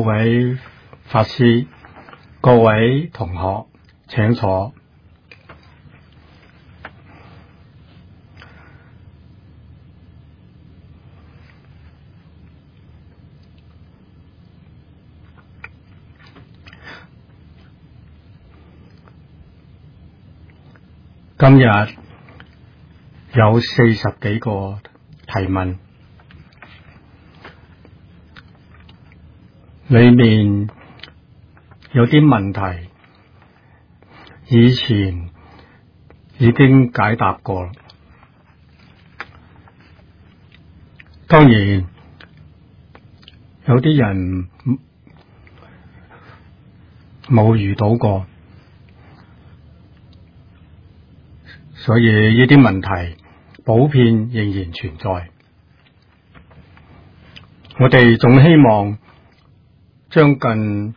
位法師、各位同學，請坐。今日有40幾個提問，裏面有啲問題以前已經解答過，當然有啲人冇遇到過，所以呢啲問題普遍仍然存在。我哋總希望將近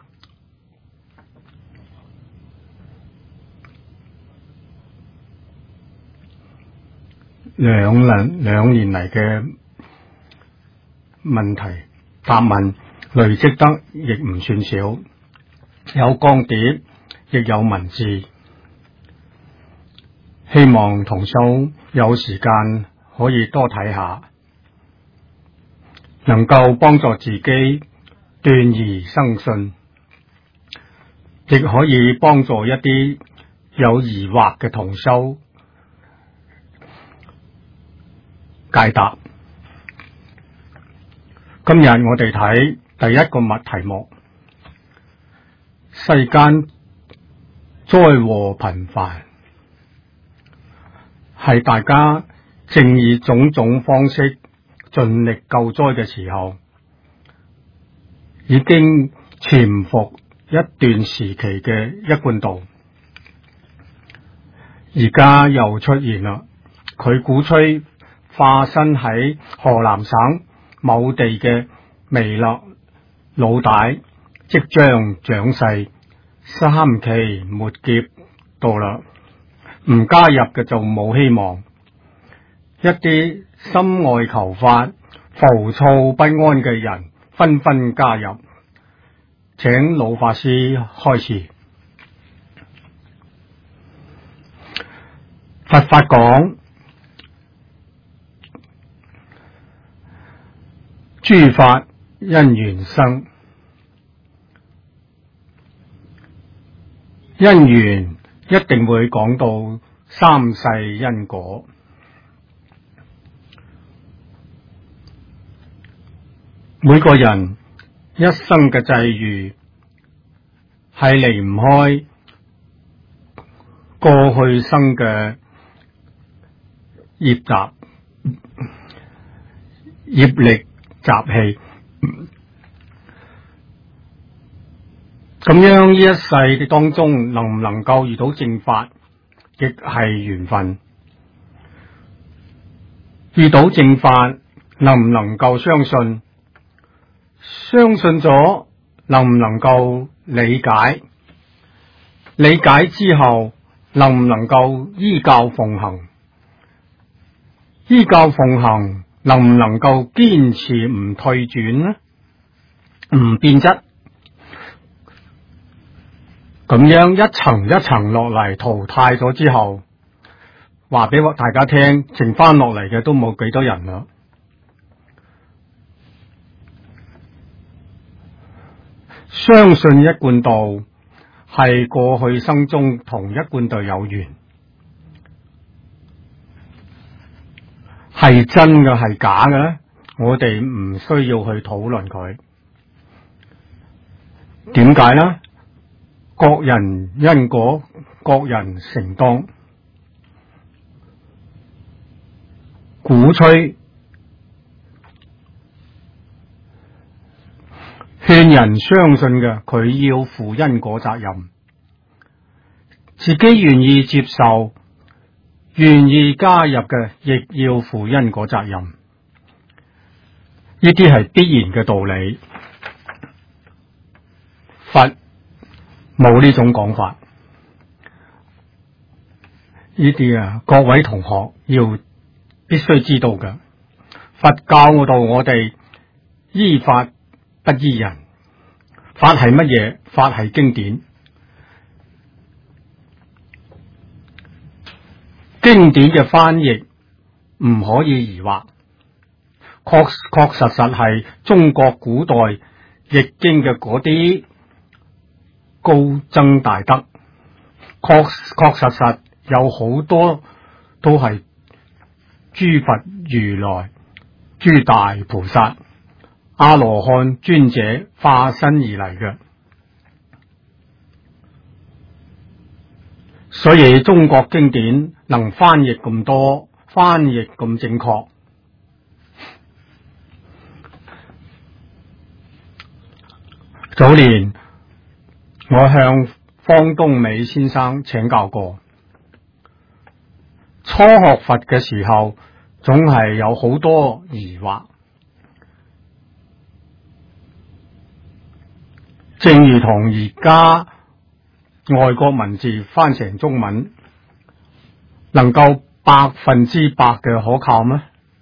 兩年嚟嘅問題答問累積得亦唔算少，有光碟，亦有文字。希望同修有時間可以多睇下，能夠幫助自己斷疑生信，亦可以幫助一啲有疑惑嘅同修解答。今日我哋睇第一個題目：世間災禍頻繁，係大家正以種種方式盡力救災嘅時候，已經潛伏一段時期嘅一貫道，而家又出現啦。佢鼓吹化身喺河南省某地嘅彌勒老大即將長逝，3期末劫到啦，唔加入嘅就冇希望。一啲心外求法、浮躁不安嘅人紛紛加入。請老法師開示。佛法講，諸法因緣生，因緣一定會講到三世因果。每個人一生嘅際遇係離唔開過去生嘅業力習氣，咁樣呢一世嘅當中能唔能夠遇到正法，亦係緣分。遇到正法能唔能夠相信，相信咗能唔能夠理解，理解之後能唔能夠依教奉行，依教奉行能唔能夠堅持唔退轉呢？唔變質，咁樣一層一層落嚟淘汰咗之後，話俾大家聽，剩翻落嚟嘅都冇幾多人啦。相信一貫道係過去生中同一貫道有緣，係真嘅係假嘅咧，我哋唔需要去討論佢。點解呢？各人因果，各人承當。鼓吹勸人相信嘅，佢要負因果責任，自己願意接受、願意加入嘅，亦要負因果責任。呢啲係必然嘅道理。佛冇呢種講法。呢啲各位同學要必須知道嘅。佛教我哋依法不依人， 法係乜嘢？法係經典。經典嘅翻譯唔可以疑惑，確實係中國古代譯經嘅嗰啲高僧大德，確實有好多都係諸佛如來、諸大菩薩、阿羅漢尊者化身而嚟嘅。所以中國經典能翻譯咁多，翻譯咁正確。早年我向方東美先生請教過，初學佛嘅時候總係有好多疑惑，正如同而家外國文字翻成中文，能夠100%嘅可靠咩？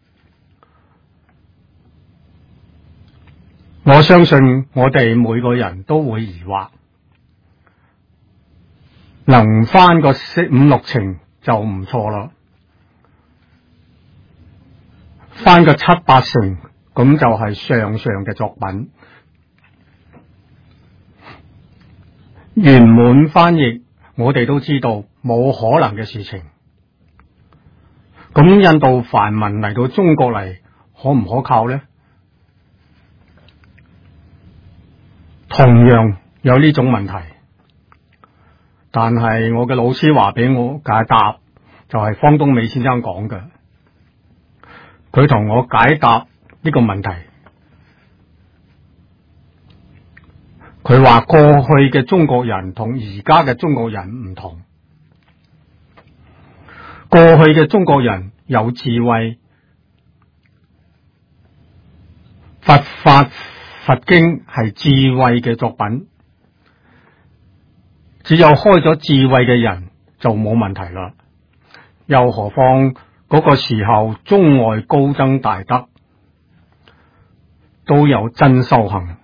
我相信我哋每個人都會疑惑，能翻個5-6成就唔錯啦，翻個7-8成咁就係上嘅作品。圓滿翻譯我哋都知道冇可能嘅事情，咁印度梵文嚟到中國嚟可唔可靠呢？同樣有呢種問題，但係我嘅老師話俾我解答，就係方東美先生講嘅，佢同我解答呢個問題。佢話過去嘅中國人同而家嘅中國人唔同，過去嘅中國人有智慧，佛法佛經係智慧嘅作品，只有開咗智慧嘅人就冇問題啦。又何況嗰個時候中外高僧大德都有真修行，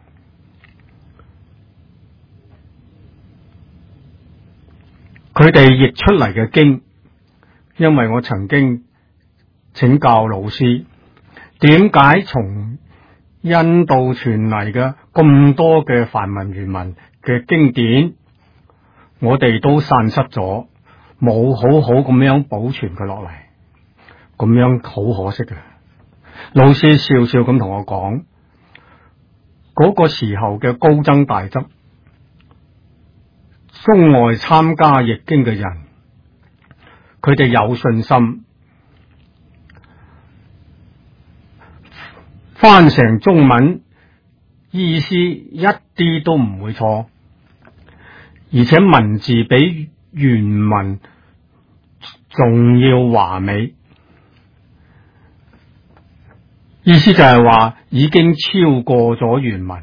佢哋譯出嚟嘅經，因為我曾經請教老師，點解從印度傳嚟嘅咁多嘅梵文原文嘅經典，我哋都散失咗，冇好好咁樣保存佢落嚟，咁樣好可惜嘅。老師笑笑咁同我講，嗰個時候嘅高僧大德，中外參加譯經嘅人，佢哋有信心，翻成中文意思一啲都唔會錯，而且文字比原文仲要華美，意思就係話已經超過咗原文。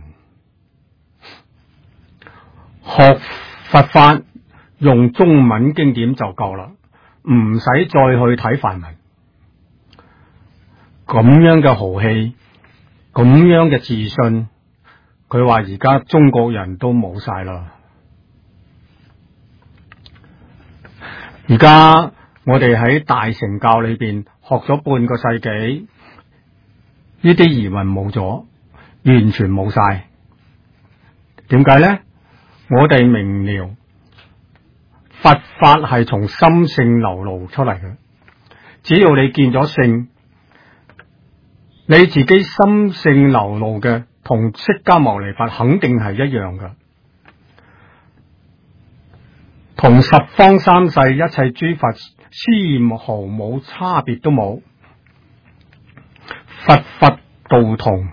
學佛法用中文經典就夠啦，唔使再去睇梵文。咁樣嘅豪氣，咁樣嘅自信，佢話而家中國人都冇晒啦。而家我哋喺大乘教裏邊學咗半個世紀，呢啲疑雲冇咗，完全冇晒。點解呢？我哋明了佛法係從心性流露出嚟嘅，只要你見咗性，你自己心性流露嘅同釋迦牟尼佛肯定係一樣嘅，同十方三世一切諸佛絲毫冇差別都冇，佛佛道同。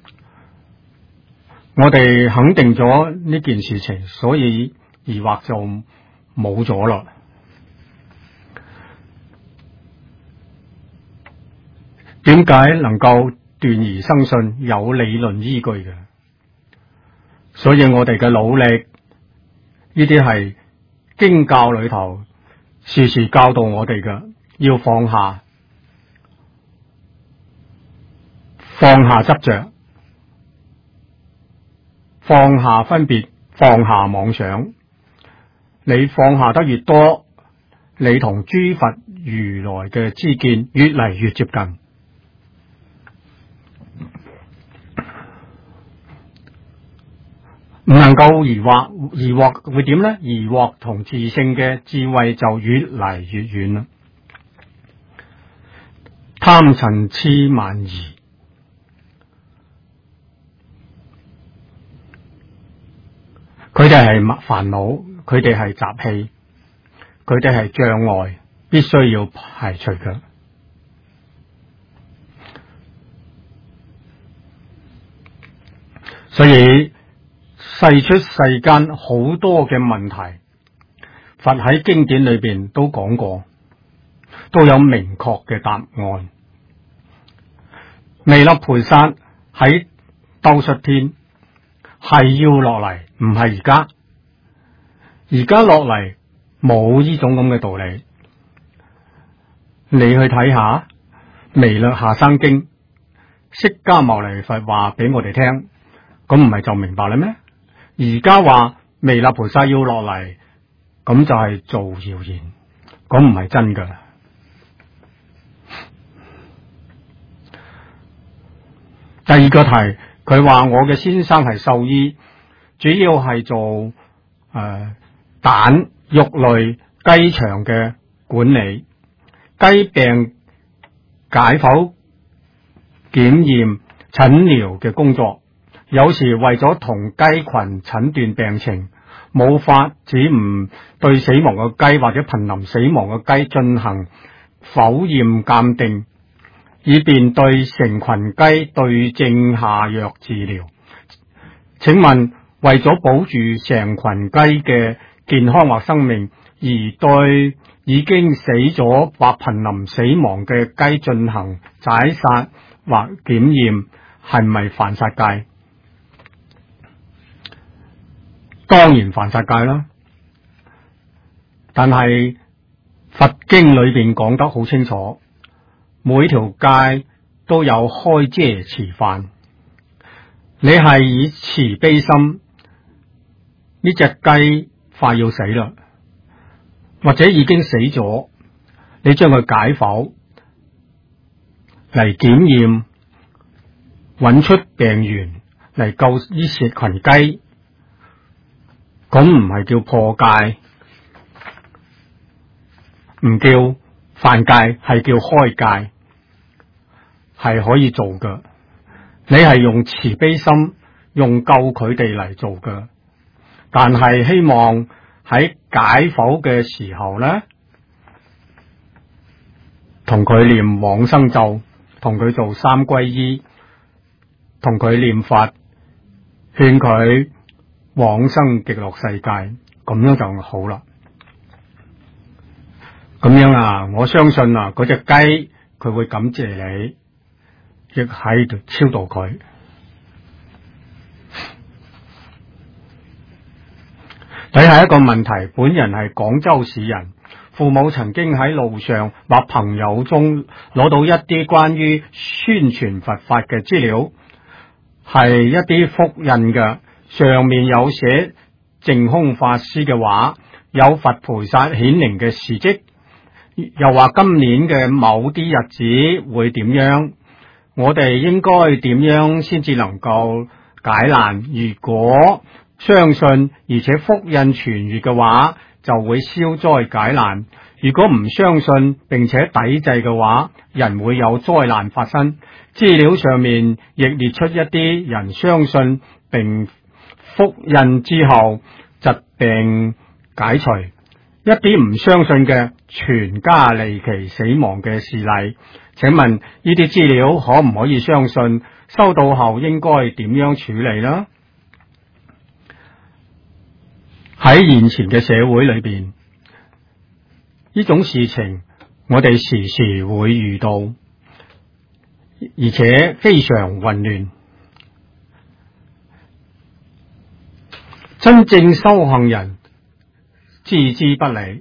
我哋肯定咗呢件事情，所以疑惑就冇咗啦。點解能夠斷而生信？有理論依據嘅，所以我哋嘅努力，呢啲係經教裏頭時時教導我哋嘅，要放下執着， 放下分別，放下妄想。你放下得越多，你同諸佛如來嘅知見越嚟越接近。唔能夠疑惑，疑惑會點呢？疑惑同自性嘅智慧就越嚟越遠啦。貪嗔癡慢疑，佢哋係煩惱，佢哋係習氣，佢哋係障礙，必須要排除嘅。所以世出世間好多嘅問題，佛喺經典裏邊都講過，都有明確嘅答案。彌勒菩薩喺兜率天係要落嚟，唔係而家。而家落嚟冇呢種咁嘅道理。你去睇下《彌勒下生經》，釋迦牟尼佛話俾我哋聽，咁唔係就明白啦咩？而家話彌勒菩薩要落嚟，咁就係造謠言，咁唔係真噶。第二個題，佢話我嘅先生係獸醫，主要係做蛋、肉類、雞場嘅管理，雞病解剖、檢驗、診療嘅工作。有時為咗同雞群診斷病情，冇法子唔對死亡嘅雞或者瀕臨死亡嘅雞進行剖驗鑑定，以便對成群雞對症下藥治療。請問，為咗保住成群雞嘅健康或生命，而對已經死咗或瀕臨死亡嘅雞進行宰殺或檢驗，係咪犯殺戒？當然犯殺戒啦，但係佛經裏邊講得好清楚，每條戒都有開遮持犯。你係以慈悲心，呢隻雞快要死啦，或者已經死咗，你將佢解剖嚟檢驗，揾出病源嚟救呢隻群雞。咁唔係叫破戒，唔叫犯戒，係叫開戒，係可以做㗎。你係用慈悲心，用救佢哋嚟做㗎。但係希望喺解剖嘅時候咧，同佢念往生咒，同佢做三皈依，同佢念佛，勸佢往生極樂世界，咁樣就好啦。咁樣啊，我相信啊，嗰隻雞佢會感謝你，亦喺度超度佢。睇下一個問題，本人係廣州市人，父母曾經喺路上或朋友中攞到一啲關於宣傳佛法嘅資料，係一啲複印嘅。上面有寫淨空法師嘅話，有佛菩薩顯靈嘅事跡，又話今年嘅某啲日子會點樣，我哋應該點樣先至能夠解難？如果相信而且複印傳閱嘅話，就會消災解難；如果唔相信並且抵制嘅話，人會有災難發生。資料上面亦列出一啲人相信並複印之後疾病解除，一啲唔相信嘅全家離奇死亡嘅事例。請問呢啲資料可唔可以相信？收到後應該點樣處理呢？喺現前嘅社會裏邊，呢種事情我哋時時會遇到，而且非常混亂。真正修行人置之不理，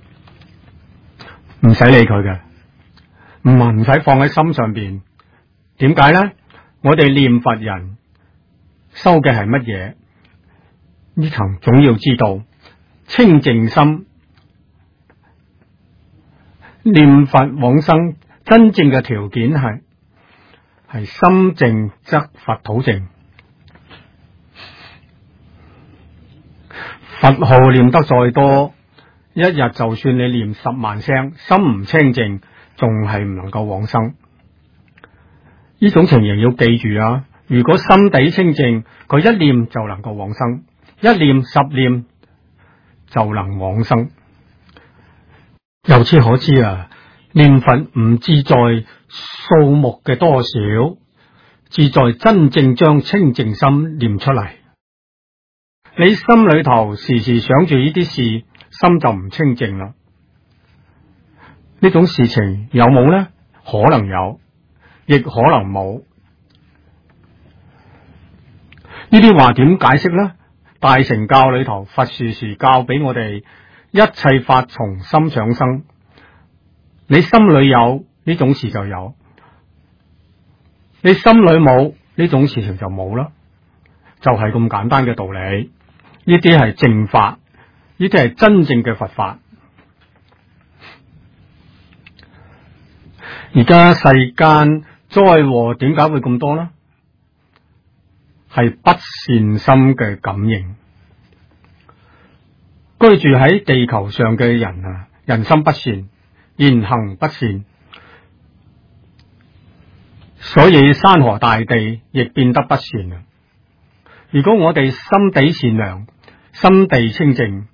唔使理佢嘅，唔使放喺心上邊， 點解呢？我哋念佛人修嘅係乜嘢？呢層總要知道，清淨心念佛往生真正嘅條件係心淨則佛土淨。佛號念得再多，一日就算你念10萬聲，心唔清淨，仲係唔能夠往生。呢種情形要記住啊！如果心底清淨，佢一念就能夠往生，一念10念就能往生。由此可知啊，念佛唔志在數目嘅多少，志在真正將清淨心念出嚟。你心裏頭時時想住呢啲事，心就唔清淨啦。呢種事情有冇呢？可能有，亦可能冇。呢啲話點解釋呢？大乘教裏頭，佛時時教俾我哋，一切法從心想生。你心裏有呢種事就有，你心裏冇呢種事情就冇啦，就係咁簡單嘅道理。呢啲係正法，呢啲係真正嘅佛法。而家世間災禍點解會咁多呢？係不善心嘅感應。居住喺地球上嘅人啊，人心不善，言行不善，所以山河大地亦變得不善啊！如果我哋心地善良，心地清淨，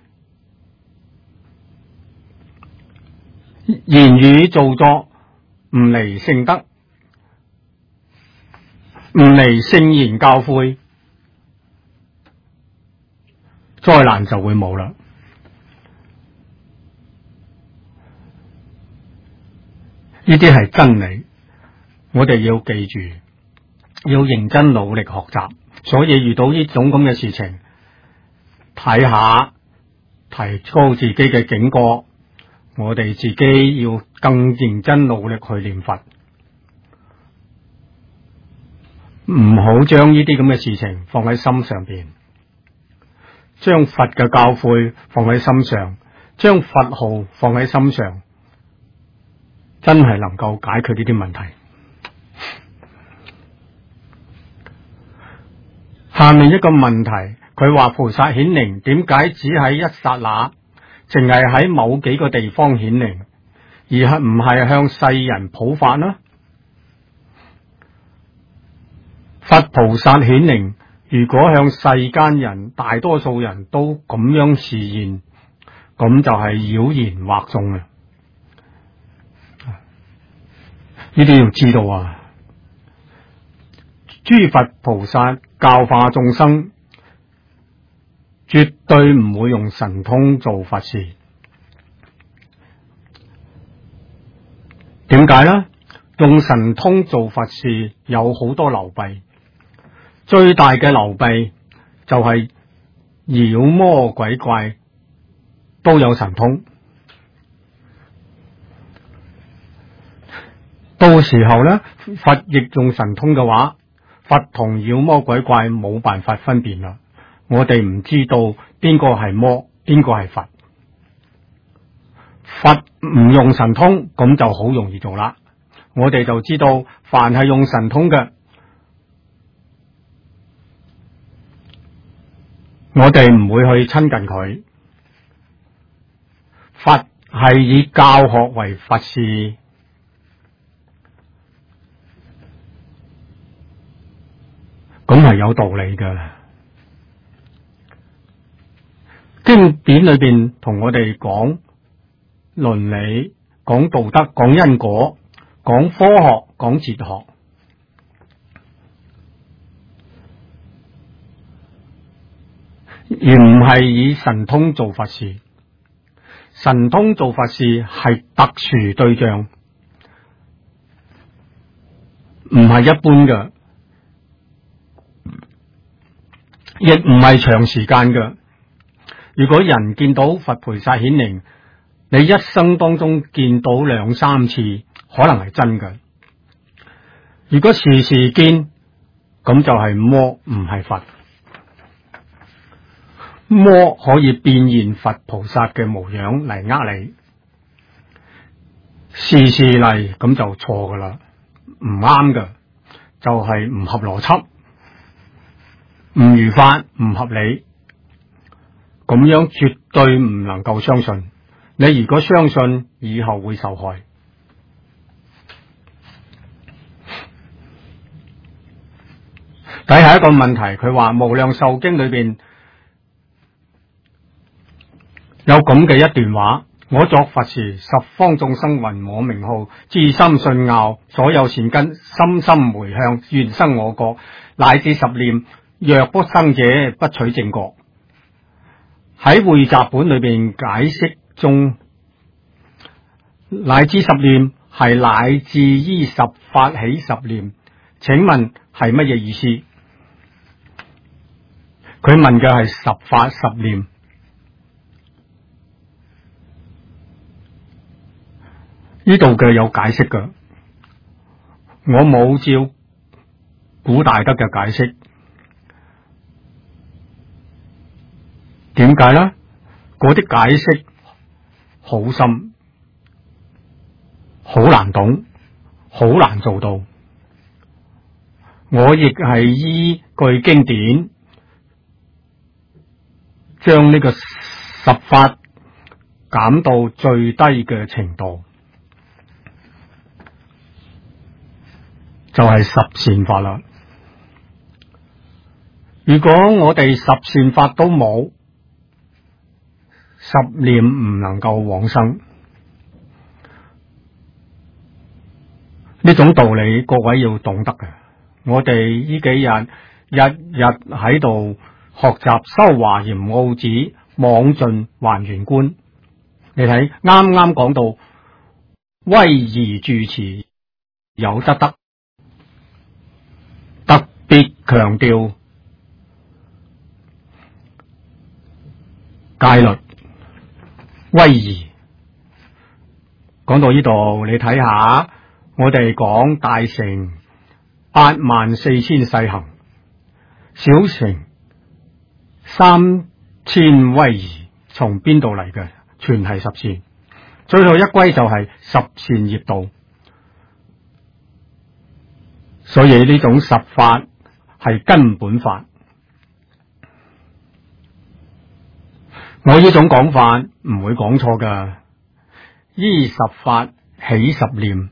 言語造作唔離聖德，唔離聖言教誨，災難就會冇啦。呢啲係真理，我哋要記住，要認真努力學習。所以遇到呢種咁嘅事情，睇下提高自己嘅警覺，我哋自己要更認真努力去念佛，唔好將呢啲咁嘅事情放喺心上邊，將佛嘅教誨放喺心上，將佛號放喺心上，真係能夠解決呢啲問題。下面一個問題，佢話菩薩顯靈點解只喺一剎那，淨係喺某幾個地方顯靈，而係唔係向世人普發呢？佛菩薩顯靈，如果向世間人大多數人都咁樣示現，咁就係妖言惑眾啊！呢啲要知道啊！諸佛菩薩教化眾生，絕對唔會用神通做法事。點解呢？用神通做法事有好多流弊，最大嘅流弊就係妖魔鬼怪都有神通，到時候呢，佛亦用神通嘅話，佛同妖魔鬼怪冇辦法分辨啦。我哋唔知道邊個係魔，邊個係佛。佛唔用神通，咁就好容易做啦。我哋就知道，凡係用神通嘅，我哋唔會去親近佢。佛係以教學為佛事。咁係有道理嘅，經典裏邊同我哋講倫理、講道德、講因果、講科學、講哲學，而唔係以神通做法事。神通做法事係特殊對象，唔係一般嘅。亦唔係長時間嘅。如果人見到佛菩薩顯靈，你一生當中見到2-3次，可能係真嘅。 如果時時見，咁就係魔，唔係佛。魔可以變現佛菩薩嘅模樣嚟呃你，時時嚟咁就錯噶啦，唔啱噶，就係唔合邏輯，唔如法，唔合理，咁樣絕對唔能夠相信。你如果相信，以後會受害。睇下一個問題，佢話無量壽經裏邊有咁嘅一段話：我作佛時，十方眾生云我名號，至心信拗，所有善根深深回向，願生我國，乃至十念，若不生者，不取正覺。喺匯集本裏邊解釋中，乃至十念係乃至依十法起十念，請問係乜嘢意思？佢問嘅係十法十念。呢度嘅有解釋嘅，我冇照古大德嘅解釋。點解呢？嗰啲解釋好深，好難懂，好難做到。我亦係依據經典，將呢個十法減到最低嘅程度，就係十善法啦。如果我哋十善法都冇，十念唔能夠往生。呢種道理各位要懂得嘅。我哋呢幾日日日喺度學習修華嚴奧旨，妄盡還原觀。你睇啱啱講到威儀住持有得得，特別強調戒律威儀。講到呢度，你睇下我哋講大乘84000世行，小乘3000威儀，從邊度嚟嘅？全係十善，最後一歸就係十善業道。所以呢種十法係根本法。我呢種講法唔會講錯㗎，依十法起十念，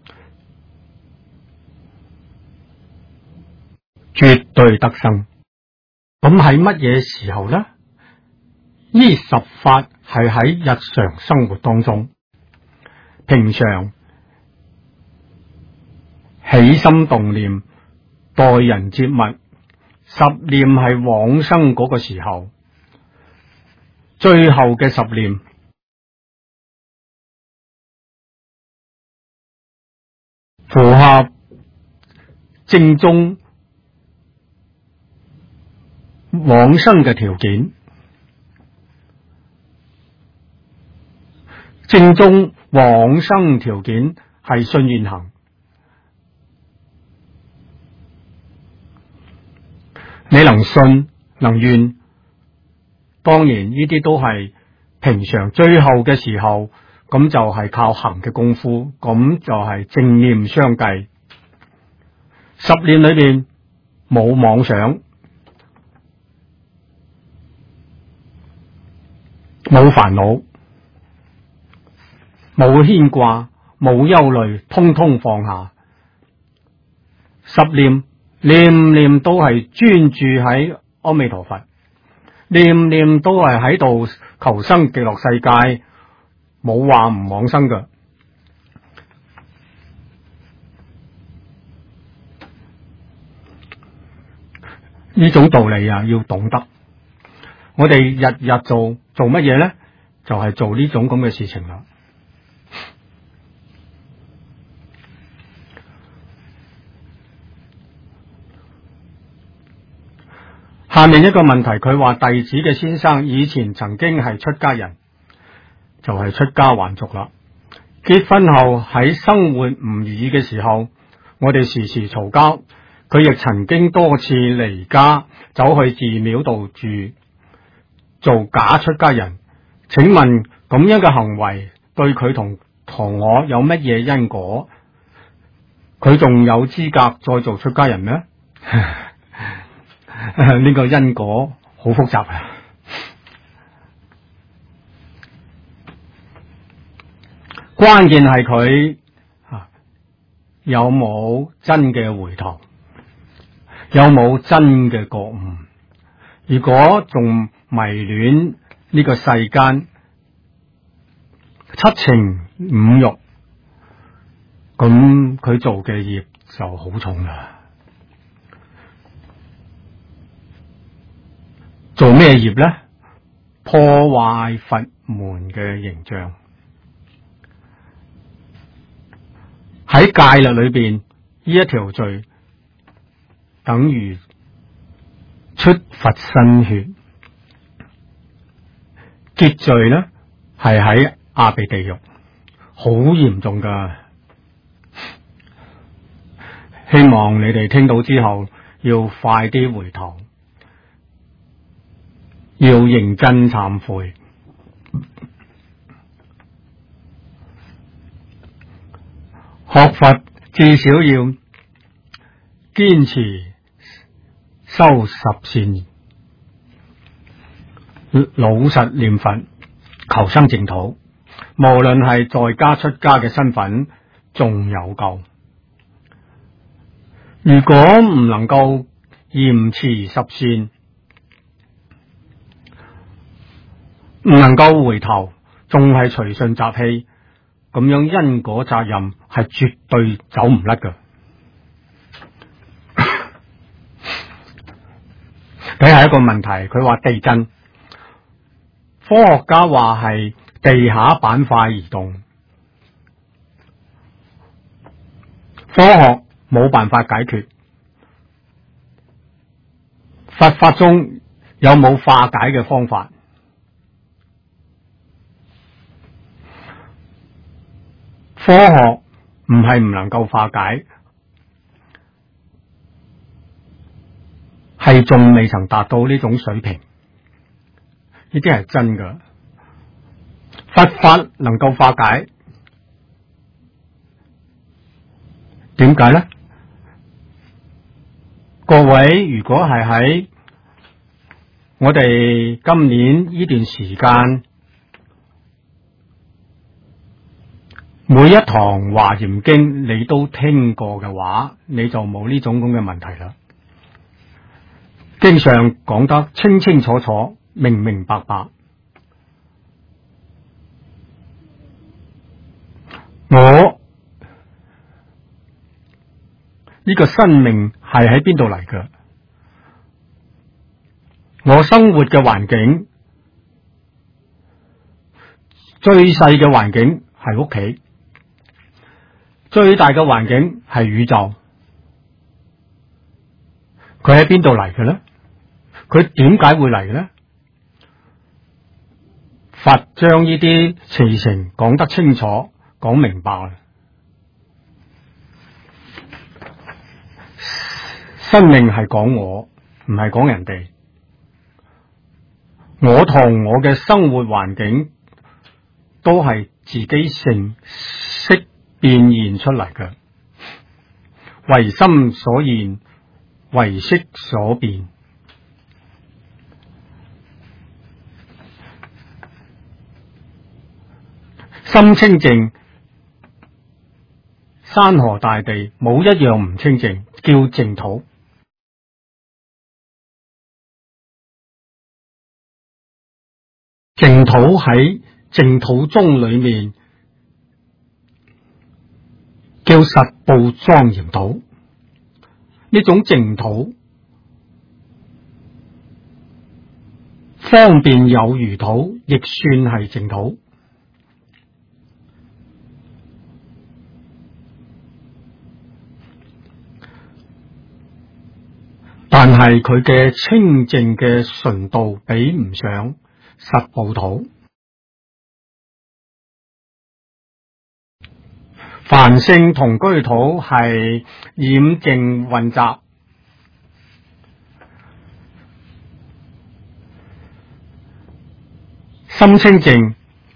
絕對得生。咁喺乜嘢時候呢？依十法係喺日常生活當中，平常起心動念、待人接物，十念係往生嗰個時候，最後嘅十念符合正宗往生嘅條件。正宗往生條件係信願行。你能信能願，當然呢啲都係平常最後嘅時候，咁就係靠行嘅功夫，咁就係正念相繼。十念裏邊冇妄想，冇煩惱，冇牽掛，冇憂慮，通通放下。十念念念都係專注喺阿彌陀佛，念念都係喺度求生極樂世界，冇話唔往生㗎。呢種道理啊，要懂得。我哋日日做乜嘢呢？就係做呢種咁嘅事情啦。下面一個問題，佢話弟子嘅先生以前曾經係出家人，就係出家還俗啦。結婚後喺生活唔如意嘅時候， 我哋時時嘈交，佢亦曾經多次離家走去寺廟度住，做假出家人。請問咁樣嘅行為對佢同我有乜嘢因果？佢仲有資格再做出家人咩？呢個因果好複雜啊！關鍵係佢有冇真嘅回頭，有冇真嘅覺悟。如果仲迷戀呢個世間七情五欲，咁佢做嘅業就好重啦。做咩業呢？破壞佛門嘅形象。喺戒律裏邊，呢一條罪等於出佛身血。結罪呢係喺阿鼻地獄，好嚴重噶。希望你哋聽到之後要快啲回頭，要認真懺悔。學佛至少要堅持修十善，老實念佛，求生淨土。無論係在家出家嘅身份，仲有救。如果唔能夠嚴持十善，唔能夠回頭，仲係隨順習氣，咁樣因果責任係絕對走唔甩㗎。睇下一個問題，佢話地震，科學家話係地下板塊移動，科學冇辦法解決。佛法中有冇化解嘅方法？科學唔係唔能夠化解，係仲未曾達到呢種水平，呢啲係真㗎。佛法能夠化解，點解呢？各位，如果係喺我哋今年呢段時間，每一堂華嚴經你都聽過嘅話，你就冇呢種咁嘅問題啦。經上講得清清楚楚、明明白白。我呢個生命係喺邊度嚟嘅？我生活嘅環境，最細嘅環境係屋企，最大嘅環境係宇宙。佢喺邊度嚟嘅咧？佢點解會嚟嘅咧？佛將呢啲事情講得清楚，講明白。生命係講我，唔係講人哋。我同我嘅生活環境都係自己成識變現出嚟嘅，唯心所現，唯識所變。心清淨，山河大地冇一樣唔清淨，叫淨土。淨土喺淨土宗裏面叫實報莊嚴土。呢種淨土方便有餘土，亦算係淨土。但係佢嘅清淨嘅純度比唔上實報土。 梵性同居土係染淨混雜，心清淨，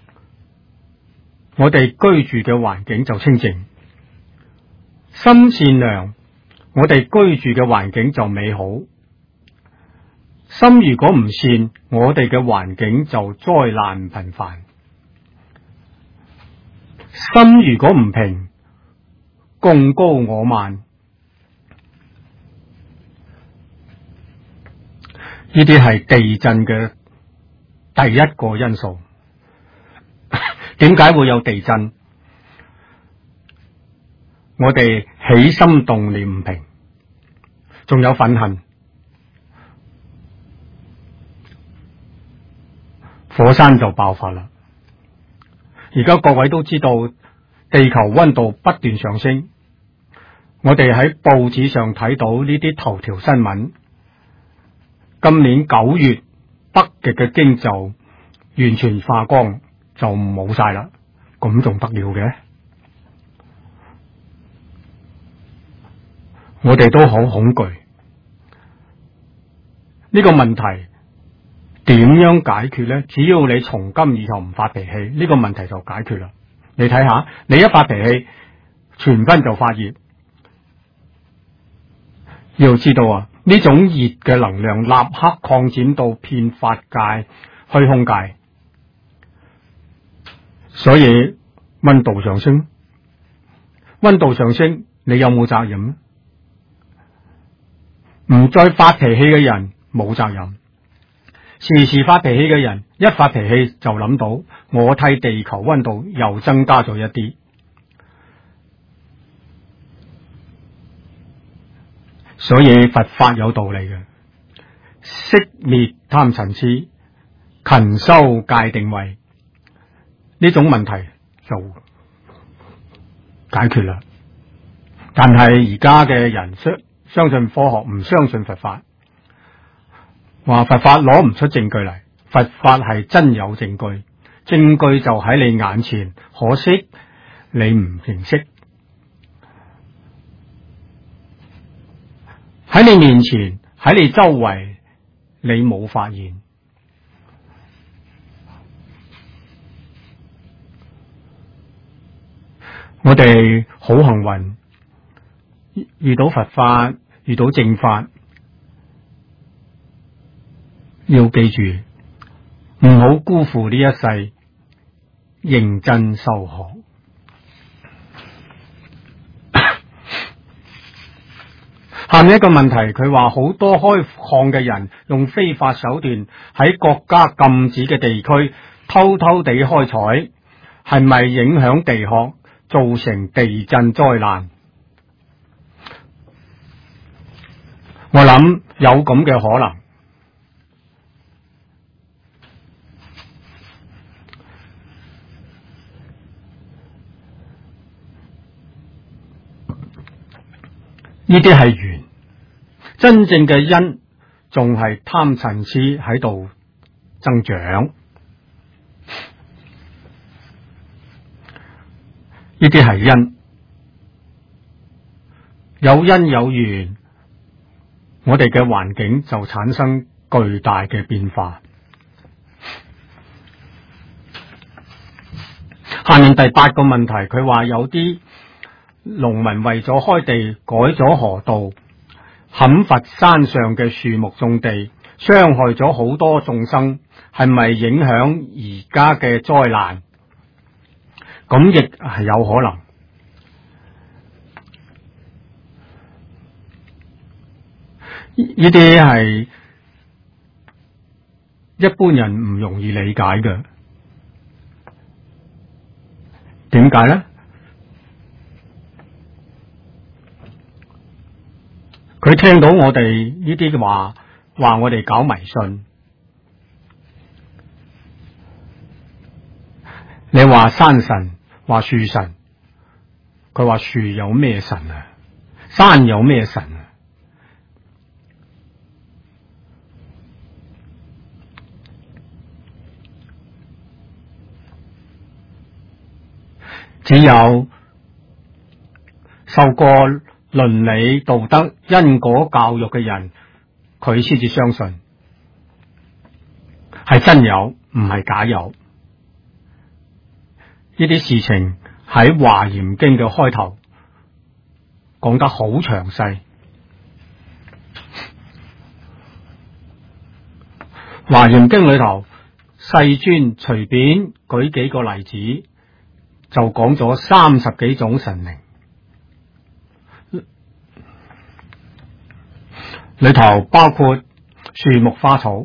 我哋居住嘅環境就清淨；心善良，我哋居住嘅環境就美好。心如果唔善，我哋嘅環境就災難頻繁。心如果唔平，貢高我慢，呢啲係地震嘅第一個因素。點解會有地震？我哋起心動念唔平，仲有憤恨，火山就爆發啦。而家各位都知道，地球溫度不斷上升。我哋喺報紙上睇到呢啲頭條新聞。今年9月，北極嘅經就完全化光，就冇晒啦。咁仲得了嘅？我哋都好恐懼。呢個問題點樣解決呢？只要你從今以後唔發脾氣，呢個問題就解決啦。你睇下，你一發脾氣，全身就發熱。要知道啊，呢種熱嘅能量立刻擴展到遍法界、虛空界，所以溫度上升。溫度上升，你有冇責任？唔再發脾氣嘅人冇責任。時時發脾氣嘅人，一發脾氣就諗到我替地球溫度又增加咗一啲。所以佛法有道理嘅，息滅貪嗔癡，勤修戒定慧，呢種問題就解決啦。但係而家嘅人相信科學，唔相信佛法，話佛法攞唔出證據嚟。佛法係真有證據，證據就喺你眼前，可惜你唔認識。喺你面前，喺你周圍，你冇發現。我哋好幸運，遇到佛法，遇到正法，要記住，唔好辜負呢一世，認真修學。下面一個問題，佢話好多開礦嘅人用非法手段喺國家禁止嘅地區偷偷地開採，係咪影響地殼，造成地震災難？我諗有咁嘅可能。呢啲係緣，真正嘅因仲係貪嗔癡喺度增長。呢啲係因，有因有緣，我哋嘅環境就產生巨大嘅變化。下面第8個問題，佢話有啲農民為咗開地改咗河道，砍伐山上嘅樹木種地，傷害咗好多眾生，係咪影響而家嘅災難？咁亦係有可能。呢啲係一般人唔容易理解嘅。點解呢？佢聽到我哋呢啲嘅話我哋搞迷信。你話山神，話樹神，佢話樹有咩神啊？山有咩神啊？只有受過倫理道德因果教育嘅人，佢先至相信係真有，唔係假有。呢啲事情喺《華嚴經》嘅開頭講得好詳細。華嚴經裏頭，世尊隨便舉幾個例子，就講咗30幾種神靈，裏頭包括樹木花草。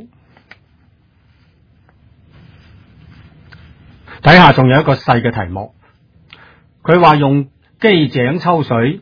底下仲有一個細嘅題目，佢話用機井抽水，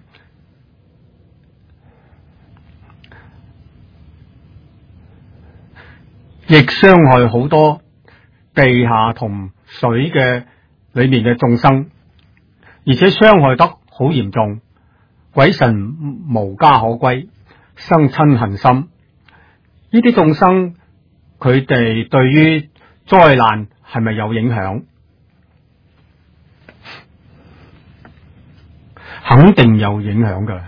亦傷害好多地下同水嘅裏面嘅眾生，而且傷害得好嚴重，鬼神無家可歸，生嗔恨心。呢啲眾生佢哋對於災難係咪有影響？肯定有影響嘅。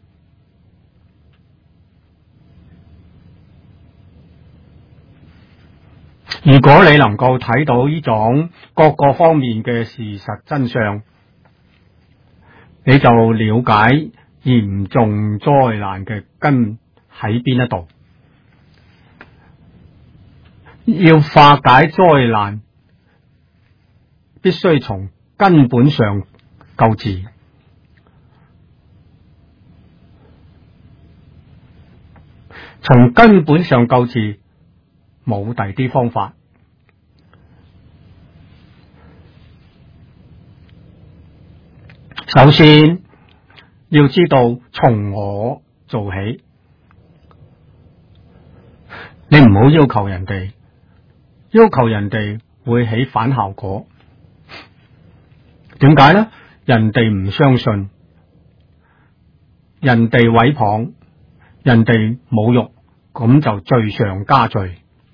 如果你能夠睇到呢種各個方面嘅事實真相，你就了解嚴重災難嘅根喺邊一度。要化解災難，必須從根本上救治。從根本上救治，冇第啲方法。首先要知道從我做起，你唔好要求人哋，要求人哋會起反效果。點解呢？人哋唔相信，人哋毀謗，人哋侮辱，咁就罪上加罪。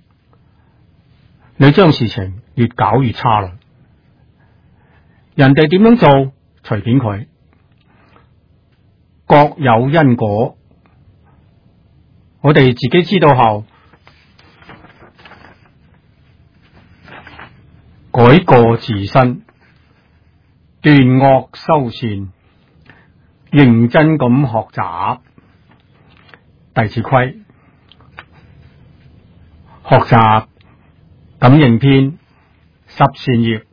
你將事情越搞越差啦。人哋點樣做，隨便佢，各有因果。我哋自己知道後，改過自新，斷惡修善，認真咁學習。弟子規，學習感應篇，十善業，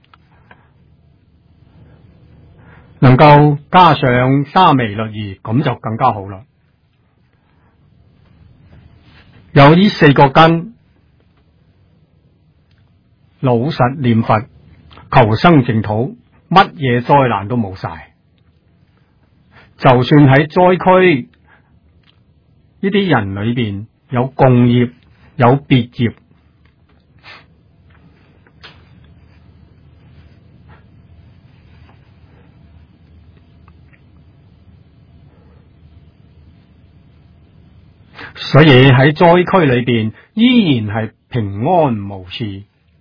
能夠加上沙彌律儀，咁就更加好啦。有呢4個根，老實念佛，求生淨土，乜嘢災難都冇晒。就算喺災區呢啲人裏邊有共業，有別業，所以喺災區裏邊依然係平安無事。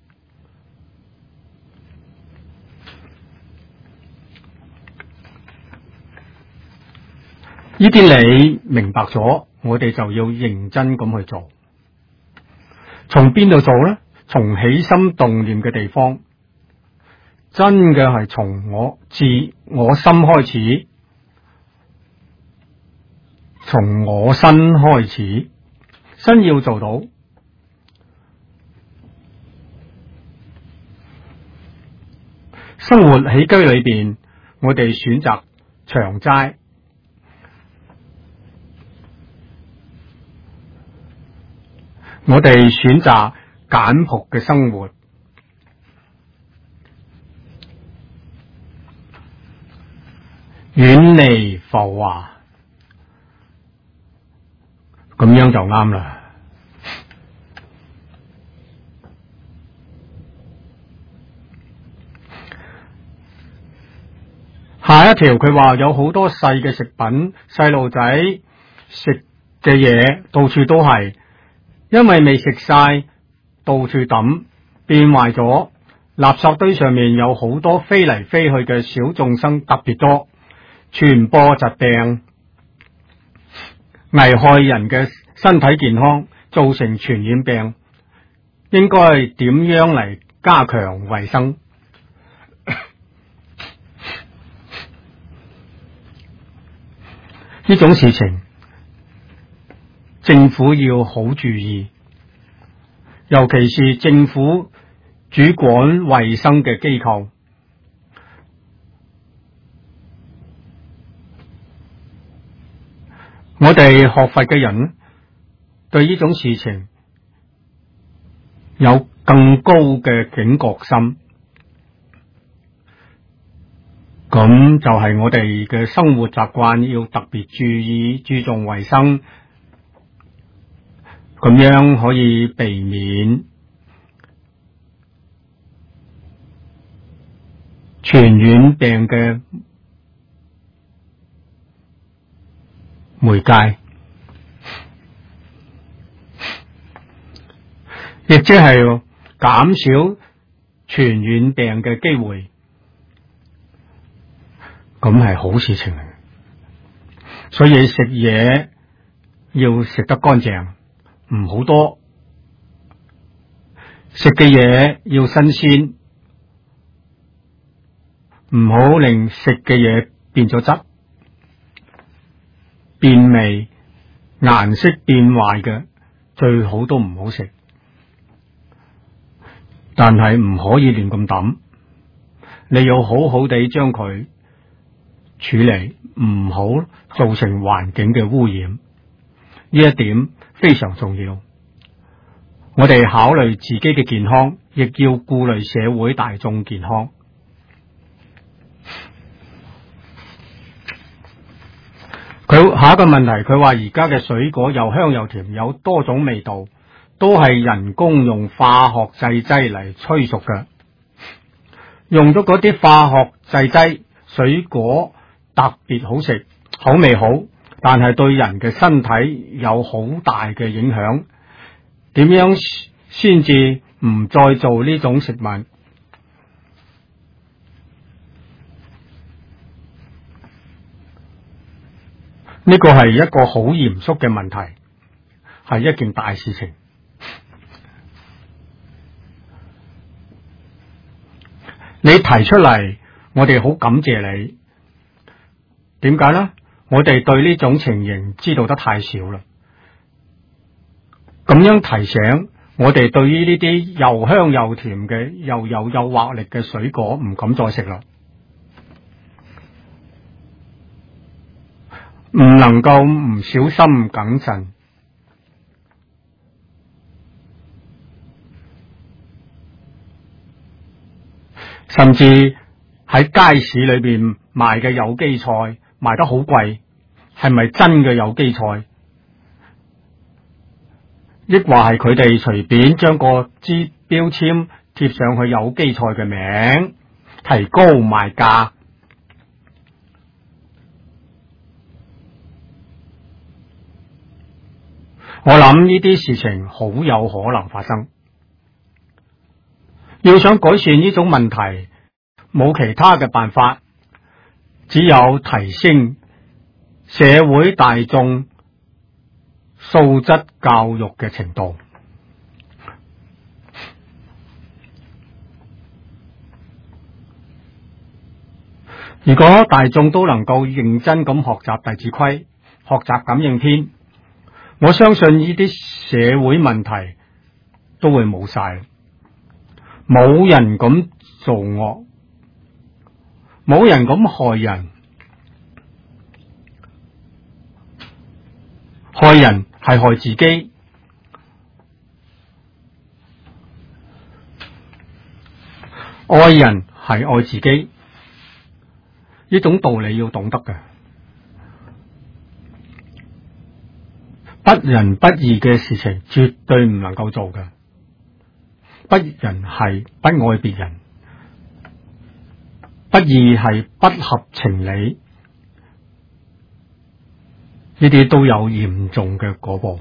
呢啲你明白咗，我哋就要認真咁去做。從邊度做呢？從起心動念嘅地方，真嘅係從我心開始，從我身開始，身要做到。生活起居裏邊，我哋選擇長齋，我哋選擇簡樸嘅生活，遠離浮華，咁樣就啱啦。下一條佢話有好多細嘅食品，細路仔食嘅嘢到處都係，因為未食晒，到處抌，變壞咗。垃圾堆上面有好多飛嚟飛去嘅小眾生特別多， 傳播疾病，危害人嘅身體健康，造成傳染病，應該點樣嚟加強衛生？呢種事情，政府要好注意，尤其是政府主管衛生嘅機構。我哋學佛嘅人對呢種事情有更高嘅警覺心，咁就係我哋嘅生活習慣要特別注意，注重衛生，咁樣可以避免傳染病嘅媒介，亦即係減少傳染病嘅機會，咁係好事情嚟。所以食嘢要食得乾淨，唔好多，食嘅嘢要新鮮，唔好令食嘅嘢變咗質、變味、顏色變壞嘅，最好都唔好食。但係唔可以亂咁抌，你要好好地將佢處理，唔好造成環境嘅污染。呢一點非常重要。我哋考慮自己嘅健康，亦要顧慮社會大眾健康。佢下一個問題，佢話而家嘅水果又香又甜，有多種味道，都係人工用化學製劑嚟催熟嘅。用咗嗰啲化學製劑，水果特別好食，口味好，但係對人嘅身體有好大嘅影響。點樣先至唔再做呢種食物？呢個係一個好嚴肅嘅問題，係一件大事情。你提出嚟，我哋好感謝你。點解呢？我哋對呢種情形知道得太少啦。咁樣提醒我哋，對於呢啲又香又甜嘅又有誘惑力嘅水果，唔敢再食啦。唔能夠唔小心謹慎，甚至喺街市裏邊賣嘅有機菜賣得好貴，係咪真嘅有機菜？抑或係佢哋隨便將個支標籤貼上去有機菜嘅名，提高賣價？我諗呢啲事情好有可能發生。要想改善呢種問題，冇其他嘅辦法，只有提升社會大眾素質教育嘅程度。如果大眾都能夠認真咁學習弟子規，學習感應篇，我相信呢啲社會問題都會冇晒，冇人咁做惡，冇人咁害人，害人係害自己，愛人係愛自己，呢種道理要懂得嘅。不仁不義嘅事情絕對唔能夠做嘅。不仁係不愛別人，不義係不合情理，呢啲都有嚴重嘅果報。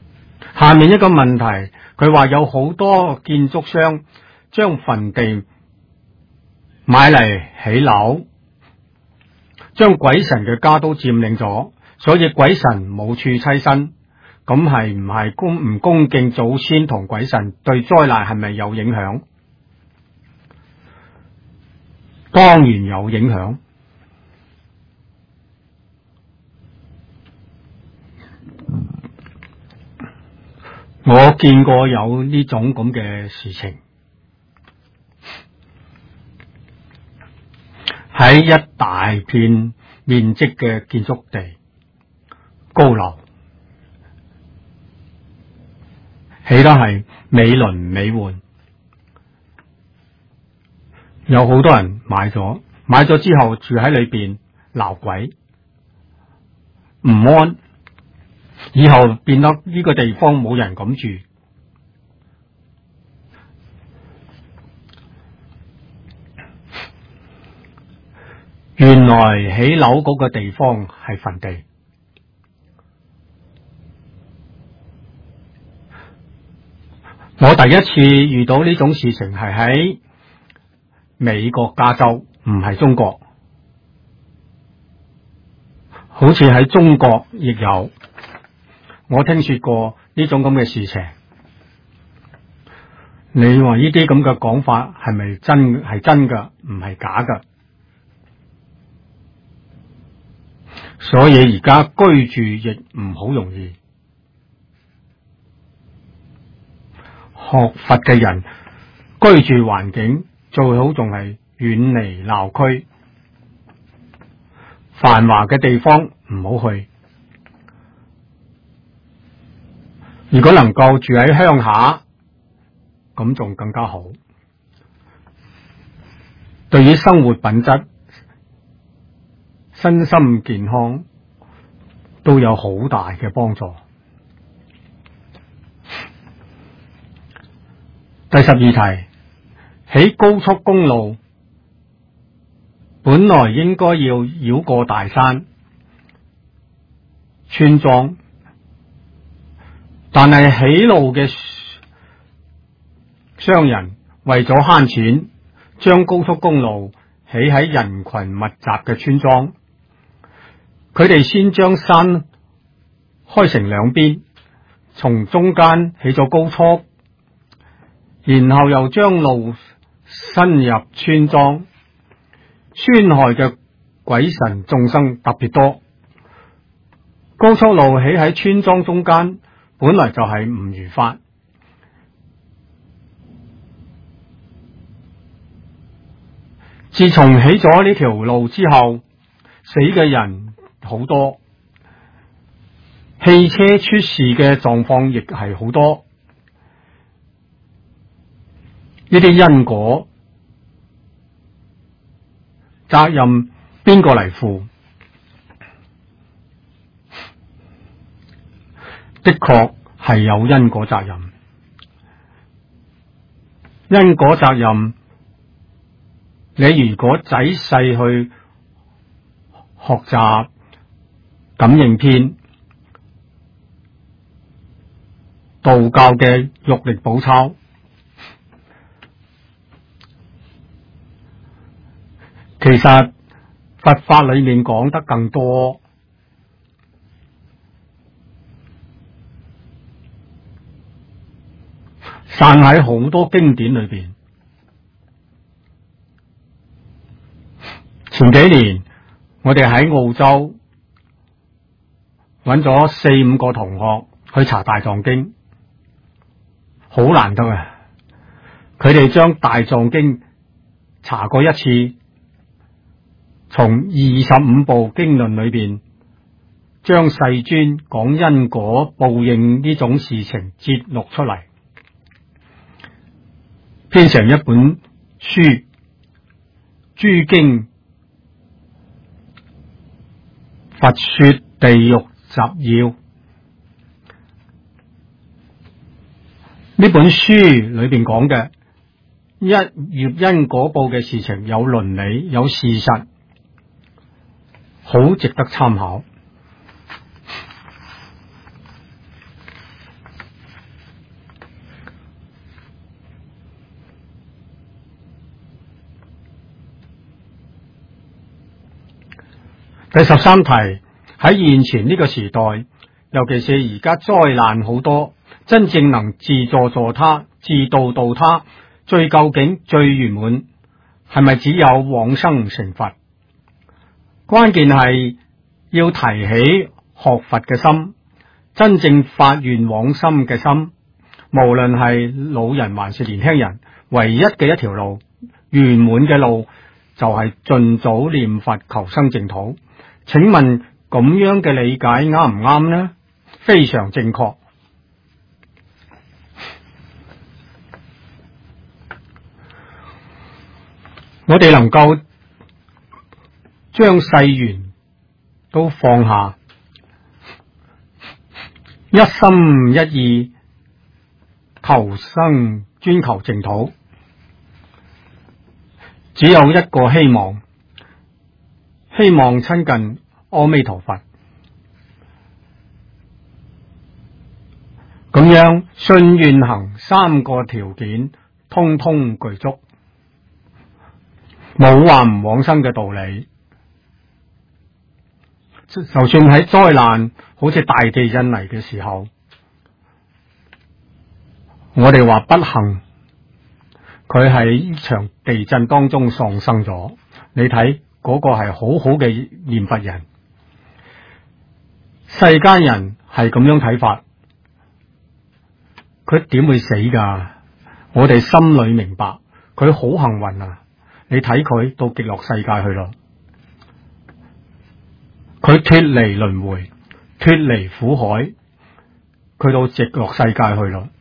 下面一個問題，佢話有好多建築商將墳地買嚟起樓，將鬼神嘅家都佔領咗，所以鬼神冇處棲身。咁係唔係唔恭敬祖先同鬼神，對災難係咪有影響？當然有影響。我見過有呢種咁嘅事情，喺一大片面積嘅建築地高樓，起得係美輪美奐，有好多人買咗之後住喺裏邊鬧鬼唔安，以後變得呢個地方冇人敢住。原來起樓嗰個地方係墳地。我第一次遇到呢種事情係喺美國加州，唔係中國。好似喺中國亦有，我聽說過呢種咁嘅事情。你話呢啲咁嘅講法係咪真？係真噶，唔係假噶。所以而家居住亦唔好容易。學佛嘅人居住環境最好仲係遠離鬧區，繁華嘅地方唔好去。如果能夠住喺鄉下，咁仲更加好，對於生活品質、身心健康都有好大嘅幫助。第12題，起高速公路本來應該要繞過大山村莊，但係起路嘅商人為咗慳錢，將高速公路起喺人群密集嘅村莊。佢哋先將山開成兩邊，從中間起咗高速，然後又將路伸入村莊，損害嘅鬼神眾生特別多。高速路起喺村莊中間，本來就係唔如法。自從起咗呢條路之後，死嘅人好多，汽車出事嘅狀況亦係好多。呢啲因果責任邊個嚟負？的確係有因果責任。因果責任，你如果仔細去學習感應篇、道教嘅玉歷寶鈔，其實佛法裏面講得更多。散喺好多經典裏邊。前幾年我哋喺澳洲揾咗4-5個同學去查大藏經，好難得啊！佢哋將大藏經查過一次，從25部經論裏邊，將世尊講因果報應呢種事情節錄出嚟，編成一本書，諸經佛說地獄集要。呢本書裏邊講嘅一業因果報嘅事情有倫理，有事實，好值得參考。 第13題，喺現前呢個時代，尤其是而家災難好多，真正能自助助他、自度度他、最究竟、最圓滿，係咪只有往生成佛？關鍵係要提起學佛嘅心，真正發願往生嘅心。無論係老人還是年輕人，唯一嘅一條路，圓滿嘅路，就係盡早念佛求生淨土。請問咁樣嘅理解啱唔啱呢？非常正確。我哋能夠將世緣都放下，一心一意求生，專求淨土，只有一個希望，希望親近阿彌陀佛。咁樣信願行三個條件通通具足，冇話唔往生嘅道理。就算喺災難好似大地震嚟嘅時候，我哋話不幸，佢喺呢場地震當中喪生咗。你睇嗰個係好好嘅念佛人，世間人係咁樣睇法，佢點會死㗎？我哋心裏明白，佢好幸運啊！你睇佢到極樂世界去咯，佢脫離輪迴，脫離苦海，佢到極樂世界去咯。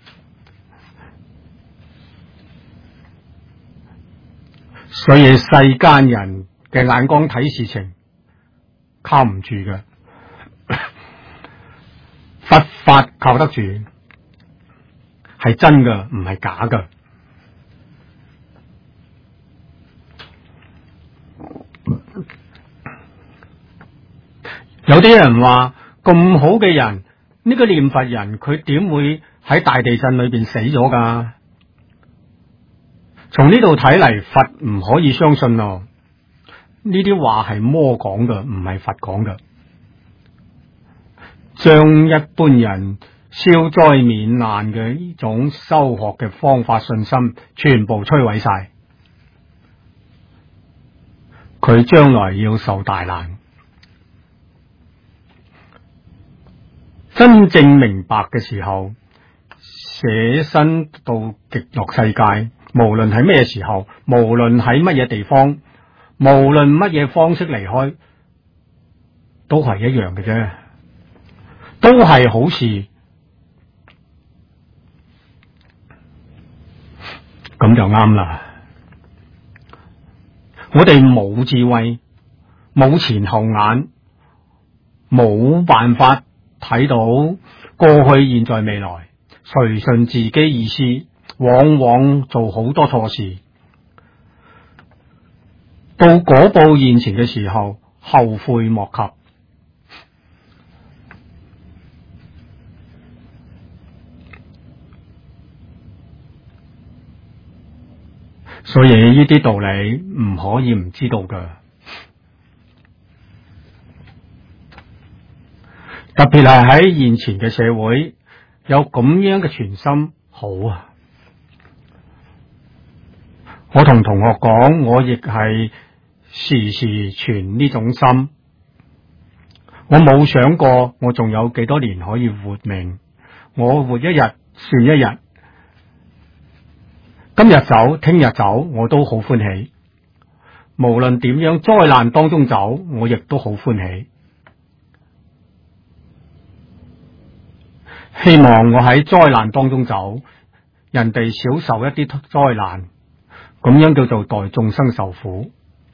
所以世間人嘅眼光睇事情靠唔住嘅，佛法靠得住，係真嘅，唔係假嘅。有啲人話咁好嘅人，呢個念佛人佢點會喺大地震裏邊死咗㗎？從呢度睇嚟，佛唔可以相信咯。呢啲話係魔講嘅，唔係佛講嘅。將一般人消災免難嘅呢種修學嘅方法、信心，全部摧毀晒，佢將來要受大難。真正明白嘅時候，捨身到極樂世界，無論喺咩時候，無論喺乜嘢地方，無論乜嘢方式離開，都係一樣嘅啫，都係好事。咁就啱啦。我哋冇智慧，冇前後眼，冇辦法睇到過去、現在、未來，隨順自己意思，往往做好多錯事。到果報現前嘅時候，後悔莫及。所以呢啲道理唔可以唔知道㗎。特別係喺現前嘅社會，有咁樣嘅傳心，好啊！我同同學講，我亦係時時傳呢種心。我冇想過我仲有幾多年可以活命，我活一日算一日。今日走，聽日走，我都好歡喜。無論點樣災難當中走，我亦都好歡喜。希望我喺災難當中走，人哋少受一啲災難，咁樣叫做代眾生受苦。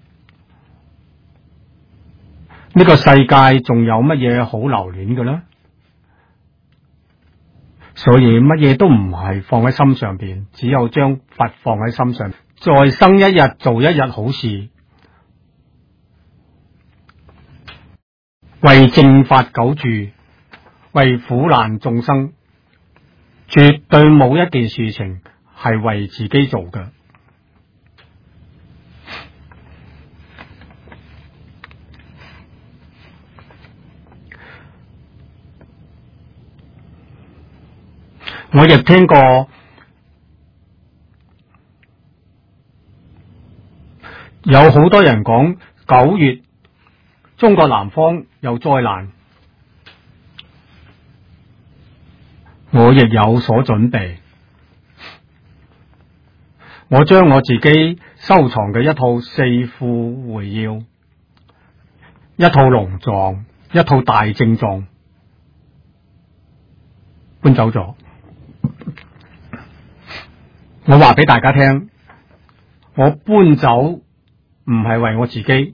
呢個世界仲有乜嘢好留戀嘅呢？所以乜嘢都唔係放喺心上邊，只有將佛放喺心上，再生一日做一日好事，為正法久住，為苦難眾生，絕對冇一件事情係為自己做嘅。 我亦聽過有好多人講9月中國南方有災難，我亦有所準備。我將我自己收藏嘅一套4副會要，一套龍藏，一套大正藏搬走咗。我話俾大家聽，我搬走唔係為我自己，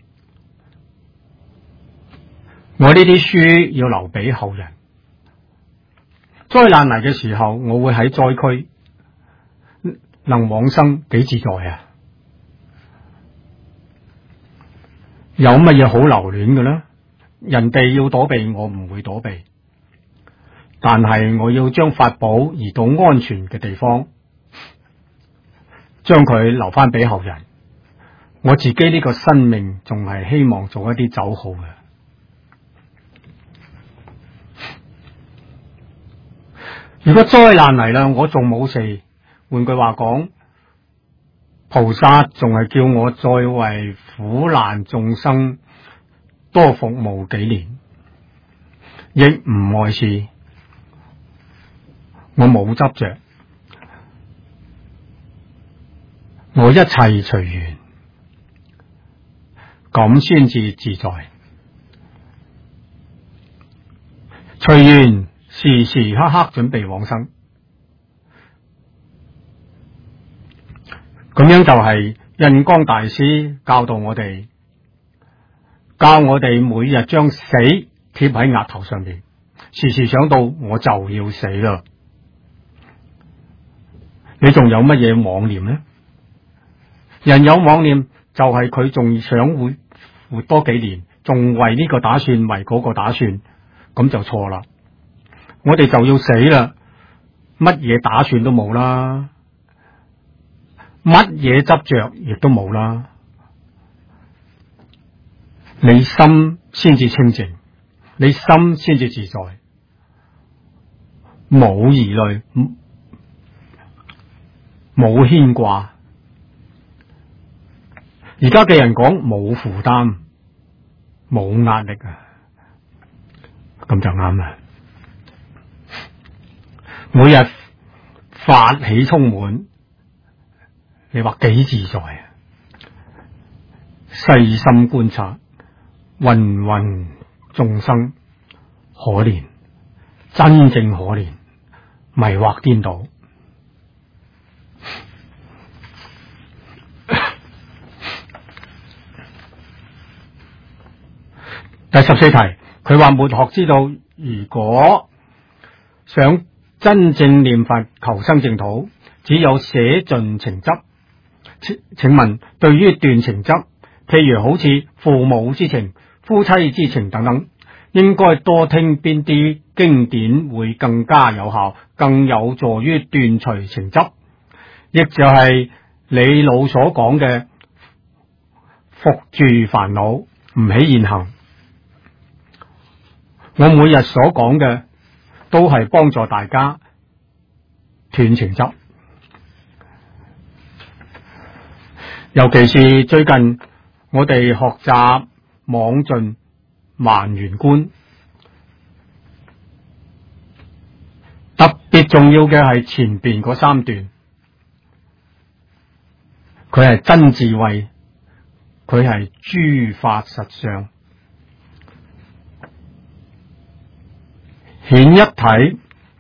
我呢啲書要留俾後人。災難嚟嘅時候，我會喺災區，能往生幾自在啊！有乜嘢好留戀嘅呢？人哋要躲避，我唔會躲避，但係我要將法寶移到安全嘅地方，將佢留翻俾後人。我自己呢個生命仲係希望做一啲走好嘅。如果災難嚟啦，我仲冇事。換句話講，菩薩仲係叫我再為苦難眾生多服務幾年，亦唔礙事。我冇執着，我一切隨緣，咁先至自在。隨緣時時刻刻準備往生，咁樣就係印光大師教導我哋，教我哋每日將死貼喺額頭上面，時時想到我就要死啦。你仲有乜嘢妄念呢？人有妄念就係佢仲想會活多幾年，仲為呢個打算，為嗰個打算，咁就錯啦。我哋就要死啦，乜嘢打算都冇啦，乜嘢執着亦都冇啦。你心先至清淨，你心先至自在，冇疑慮，冇牽掛。而家嘅人講冇負擔，冇壓力啊，咁就啱啦。每日法喜充滿，你話幾自在啊？細心觀察，芸芸眾生，可憐，真正可憐，迷惑顛倒。第14題，佢話末學知道，如果想真正念佛求生淨土，只有捨盡情執。請問對於斷情執，譬如好似父母之情、夫妻之情等等，應該多聽邊啲經典會更加有效，更有助於斷除情執？亦就係你老所講嘅伏住煩惱，唔起現行。我每日所講嘅都係幫助大家斷情執，尤其是最近我哋學習妄盡萬緣觀，特別重要嘅係前邊嗰3段，佢係真智慧，佢係諸法實相，顯一體，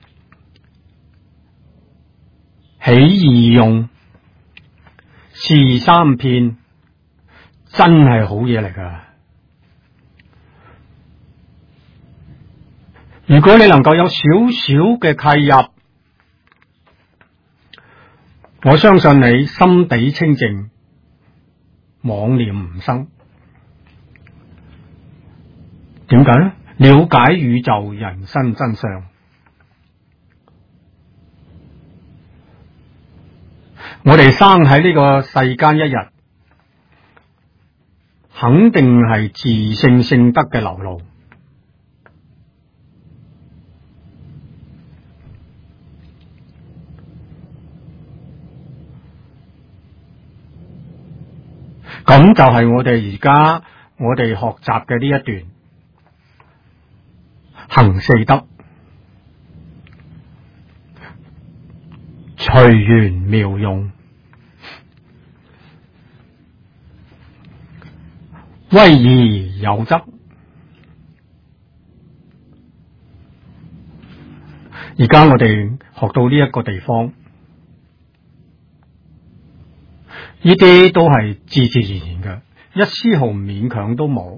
起二用，事3遍，真係好嘢嚟㗎。如果你能夠有少少嘅契入，我相信你心地清淨，妄念唔生。點解呢？了解宇宙人生真相。我哋生喺呢個世間一日，肯定係自性性德嘅流露。 咁就係我哋而家我哋學習嘅呢一段行四德，隨緣妙用，威儀有則。而家我哋學到呢一個地方，呢啲都係自自然然嘅，一絲毫勉強都冇。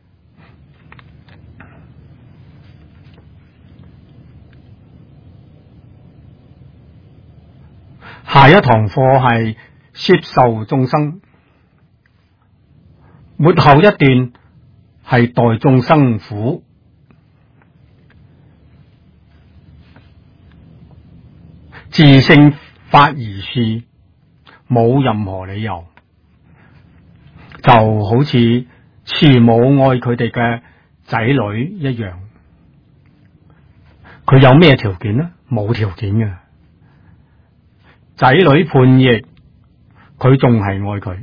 下一堂課係攝受眾生，末後一段係代眾生苦。自性發而事，冇任何理由，就好似慈母愛佢哋嘅仔女一樣。佢有咩條件呢？冇條件嘅。仔女叛逆，佢仲係愛佢，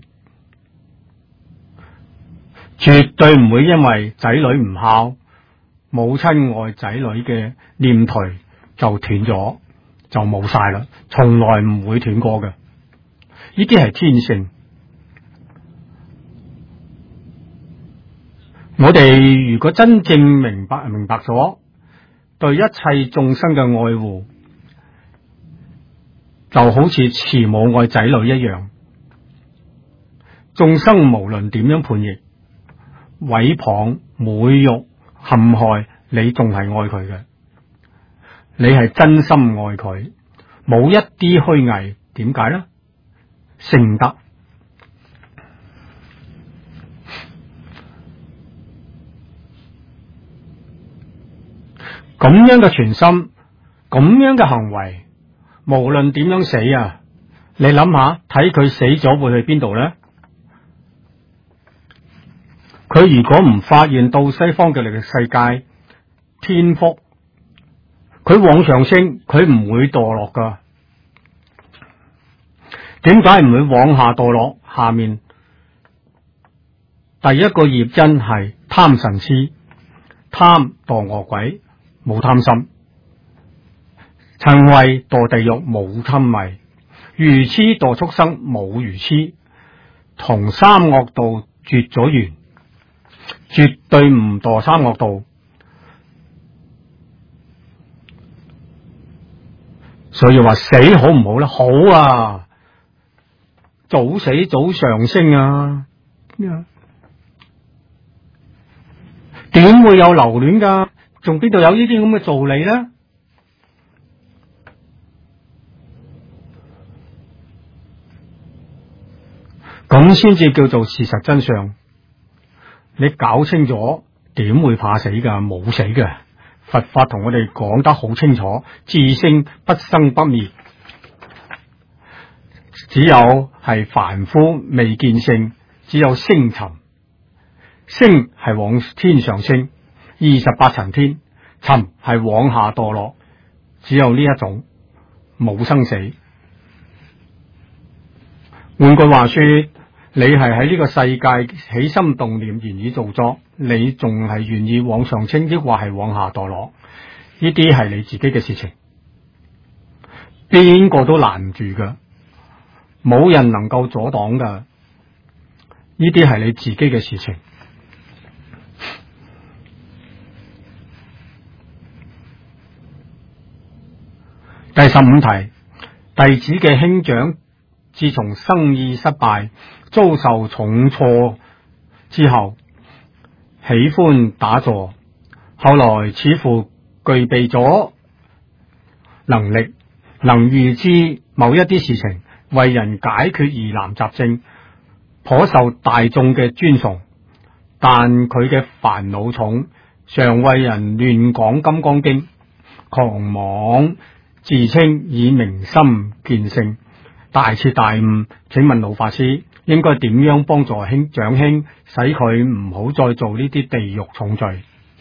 絕對唔會因為仔女唔孝，母親愛仔女嘅念頭就斷咗，就冇晒啦，從來唔會斷過嘅。呢啲係天性。我哋如果真正明白咗對一切眾生嘅愛護，就好似慈母愛仔女一樣，眾生無論點樣叛逆、毀謗、侮辱、陷害，你仲係愛佢嘅，你係真心愛佢，冇一啲虛偽。點解呢？聖德。咁樣嘅全心，咁樣嘅行為，無論點樣死啊，你諗下，睇佢死咗會去邊度呢？佢如果唔發現到西方嘅世界天福，佢往上升，佢唔會墮落噶。點解唔會往下墮落？下面第一個業因係貪嗔癡，貪墮餓鬼，冇貪心；嗔恚墮地獄，冇貪迷；愚癡墮畜生，冇愚癡。同三惡道絕咗緣，絕對唔墮三惡道。所以話死好唔好咧？好啊，早死早上升啊！點會有留戀噶？仲邊度有呢啲咁嘅道理呢？咁先至叫做事實真相。你搞清楚，點會怕死噶？冇死嘅。佛法同我哋講得好清楚，自性不生不滅。只有係凡夫未見性，只有升沉。升係往天上升，28層天；沉係往下墮落，只有呢一種，冇生死。換句話說，你係喺呢個世界起心動念、言語造作，你仲係願意往上升，抑或係往下墮落？呢啲係你自己嘅事情，邊個都攔唔住噶，冇人能夠阻擋噶。呢啲係你自己嘅事情。第15題，弟子嘅兄長自從生意失敗，遭受重挫之後，喜歡打坐，後來似乎具備咗能力，能預知某一啲事情，為人解決疑難雜症，頗受大眾嘅尊崇。但佢嘅煩惱重，常為人亂講金剛經，狂妄自稱以明心見性，大徹大悟。請問老法師，應該點樣幫助長兄，使佢唔好再做呢啲地獄重罪？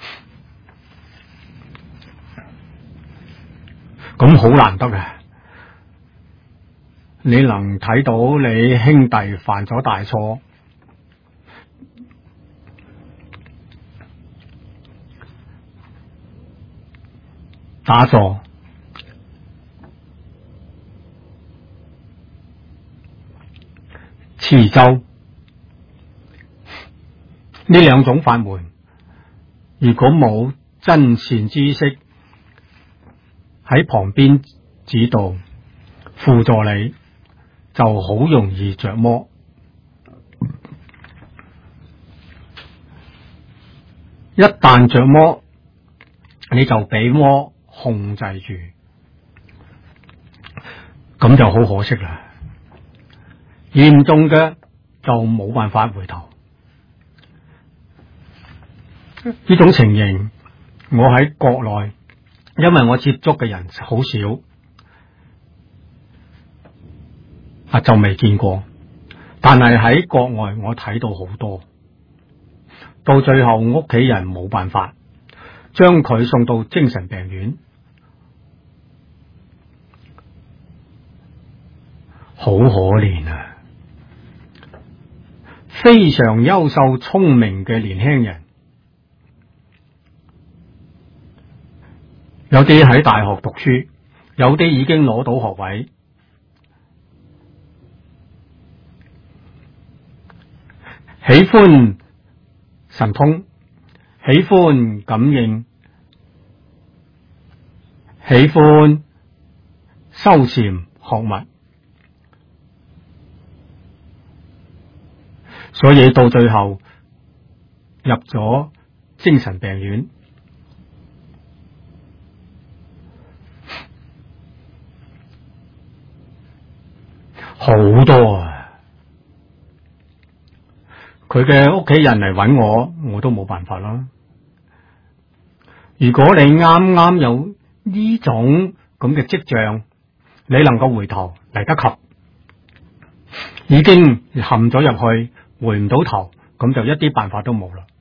咁好難得嘅，你能睇到你兄弟犯咗大錯， 打坐、持咒呢兩種法門，如果冇真善知識喺旁邊指導輔助你，就好容易着魔。一旦着魔，你就俾魔控制住，咁就好可惜啦。嚴重嘅就冇辦法回頭。呢種情形，我喺國內，因為我接觸嘅人好少，就未見過。但係喺國外，我睇到好多。到最後，屋企人冇辦法，將佢送到精神病院，好可憐啊！非常優秀聰明嘅年輕人，有啲喺大學讀書，有啲已經攞到學位，喜歡神通，喜歡感應，喜歡修禪學物，所以到最後入咗精神病院。好多啊！佢嘅屋企人嚟揾我都冇辦法啦。如果你啱啱有呢種咁嘅跡象，你能夠回頭嚟得及，已經陷咗入去，回唔到頭，咁就一啲辦法都冇啦。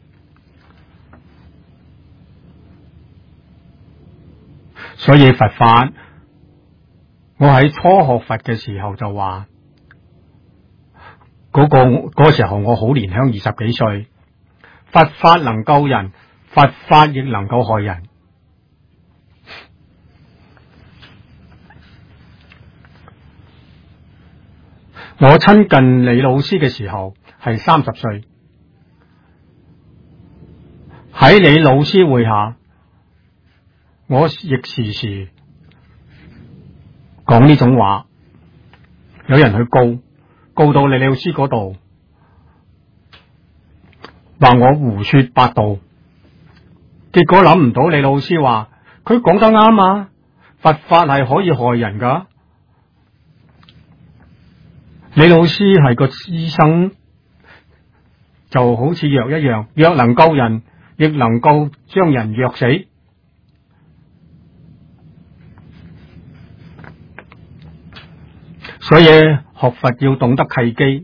所以佛法，我喺初學佛嘅時候就話，嗰時候我好年輕，20幾歲，佛法能救人，佛法亦能夠害人。我親近李老師嘅時候係30歲，喺李老師會下，我亦時時講呢種話，有人去告到李老師嗰度，話我胡說八道。結果諗唔到李老師話佢講得啱啊，佛法係可以害人噶。李老師係個醫生，就好似藥一樣，藥能救人，亦能夠將人藥死。所以學佛要懂得契機，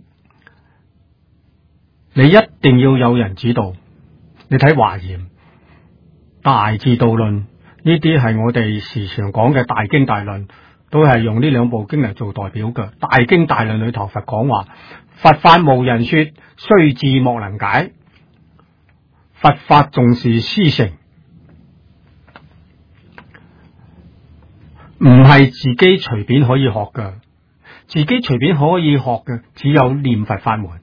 你一定要有人指導。你睇華嚴、大智度論，呢啲係我哋時常講嘅大經大論，都係用呢兩部經嚟做代表嘅。大經大論裏頭佛講話，佛法無人說，雖智莫能解。佛法重視師承，唔係自己隨便可以學嘅。自己隨便可以學嘅只有念佛法門，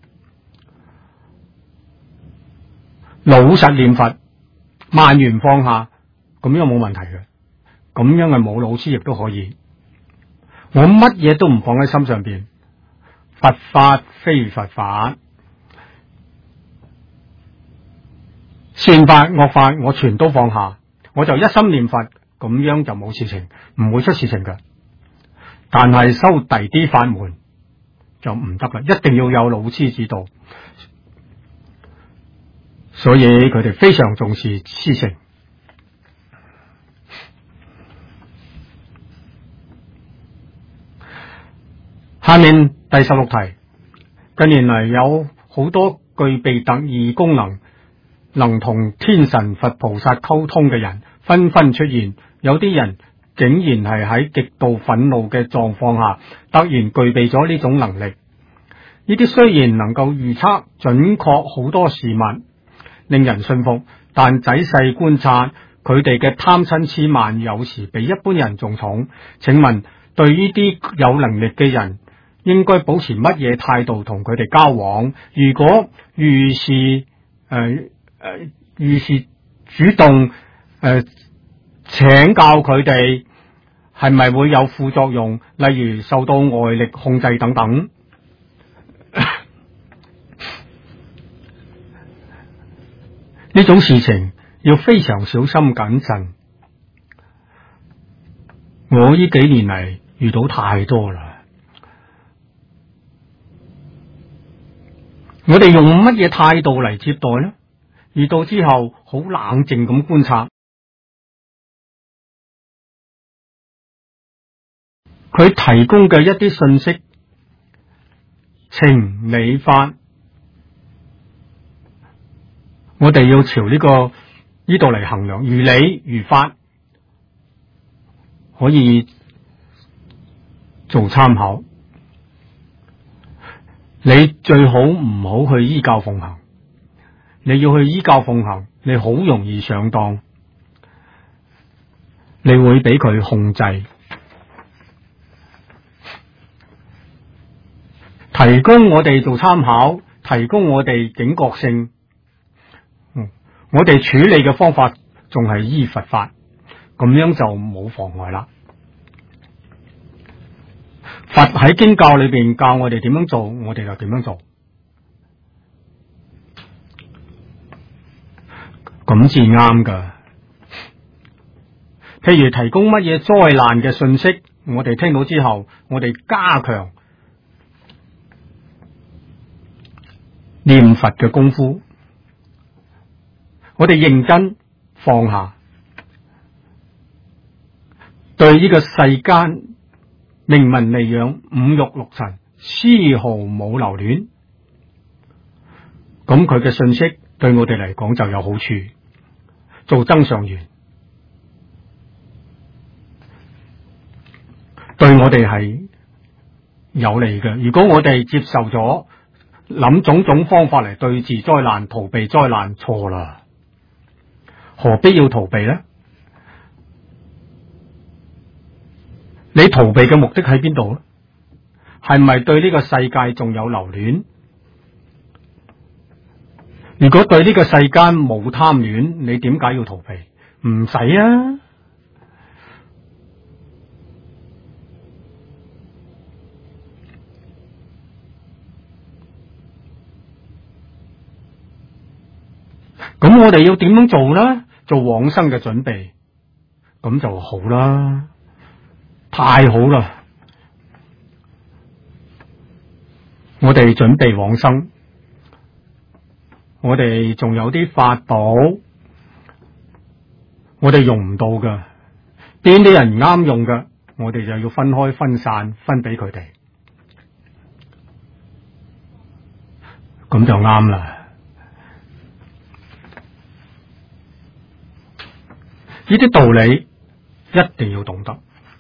老實念佛，萬緣放下，咁樣冇問題嘅。咁樣係冇老師亦都可以。我乜嘢都唔放喺心上邊，佛法非佛法，善法惡法我全都放下，我就一心念佛，咁樣就冇事情，唔會出事情嘅。但係修第啲法門就唔得啦，一定要有老師指導，所以佢哋非常重視師承。下面第16題，近年嚟有好多具備特異功能，能同天神佛菩薩溝通嘅人紛紛出現，有啲人竟然係喺極度憤怒嘅狀況下，突然具備咗呢種能力。呢啲雖然能夠預測準確好多事物，令人信服，但仔細觀察， 佢哋嘅貪嗔癡慢有時比一般人仲重。請問對呢啲有能力嘅人，應該保持乜嘢態度同佢哋交往？如果遇事主動請教佢哋，係咪會有副作用？例如受到外力控制等等。呢種事情要非常小心謹慎。我呢幾年嚟遇到太多啦。我哋用乜嘢態度嚟接待呢？遇到之後好冷靜咁觀察佢提供嘅一啲信息，情理法，我哋要朝呢度嚟衡量，如理如法，可以做參考。你最好唔好去依教奉行，你要去依教奉行，你好容易上當，你會俾佢控制。提供我哋做參考，提供我哋警覺性，我哋處理嘅方法仲係依佛法，咁樣就冇妨礙啦。佛喺經教裏邊教我哋點樣做，我哋就點樣做，咁至啱噶。譬如提供乜嘢災難嘅信息，我哋聽到之後，我哋加強念佛嘅功夫，我哋認真放下，對呢個世間名聞利養、五欲六塵絲毫冇留戀，咁佢嘅信息對我哋嚟講就有好處，做增上緣，對我哋係有利嘅。如果我哋接受咗，諗種種方法嚟對治災難、逃避災難，錯啦。何必要逃避呢？你逃避嘅目的喺邊度呢？係咪對呢個世界仲有留戀？如果對呢個世間冇貪戀，你點解要逃避？唔使啊！咁我哋要點樣做呢？做往生嘅準備，咁就好啦，太好啦！我哋準備往生，我哋仲有啲法寶，我哋用唔到噶，邊啲人唔啱用噶，我哋就要分開分散，分俾佢哋，咁就啱啦。呢啲道理一定要懂得，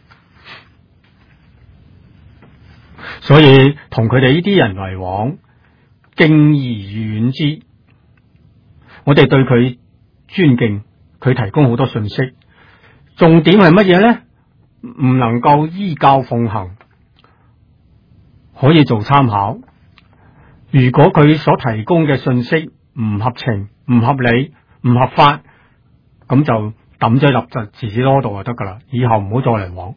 所以同佢哋呢啲人來往，敬而遠之。我哋對佢尊敬，佢提供好多信息，重點係乜嘢呢？唔能夠依教奉行，可以做參考。如果佢所提供嘅信息唔合情、唔合理、唔合法，咁就抌咗入就自己攞度就得噶啦，以後唔好再嚟往。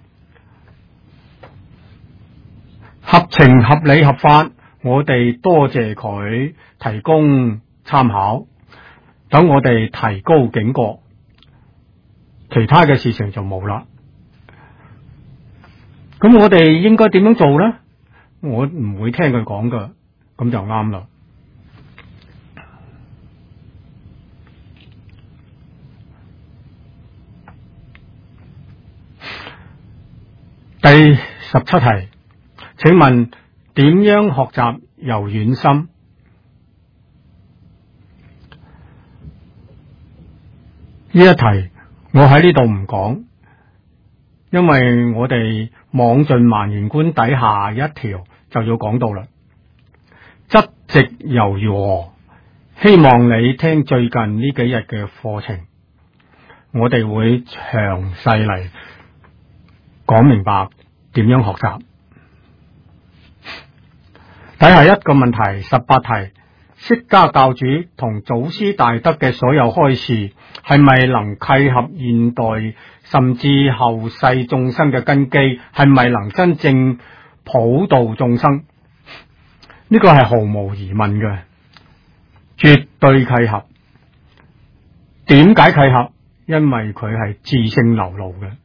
合情合理合法，我哋多謝佢提供參考，等我哋提高警覺，其他嘅事情就冇啦。咁我哋應該點樣做呢？我唔會聽佢講噶，咁就啱啦。第17題，請問點樣學習柔軟心？呢一題我喺呢度唔講，因為我哋網盡萬言觀底下一條就要講到啦。質直柔如何？希望你聽最近呢幾日嘅課程， 我哋會詳細嚟講明白點樣學習。睇下一個問題，18題，釋迦教主同祖師大德嘅所有開示，係咪能契合現代甚至後世眾生嘅根基？係咪能真正普度眾生？呢個係毫無疑問嘅，絕對契合。點解契合？因為佢係自性流露嘅，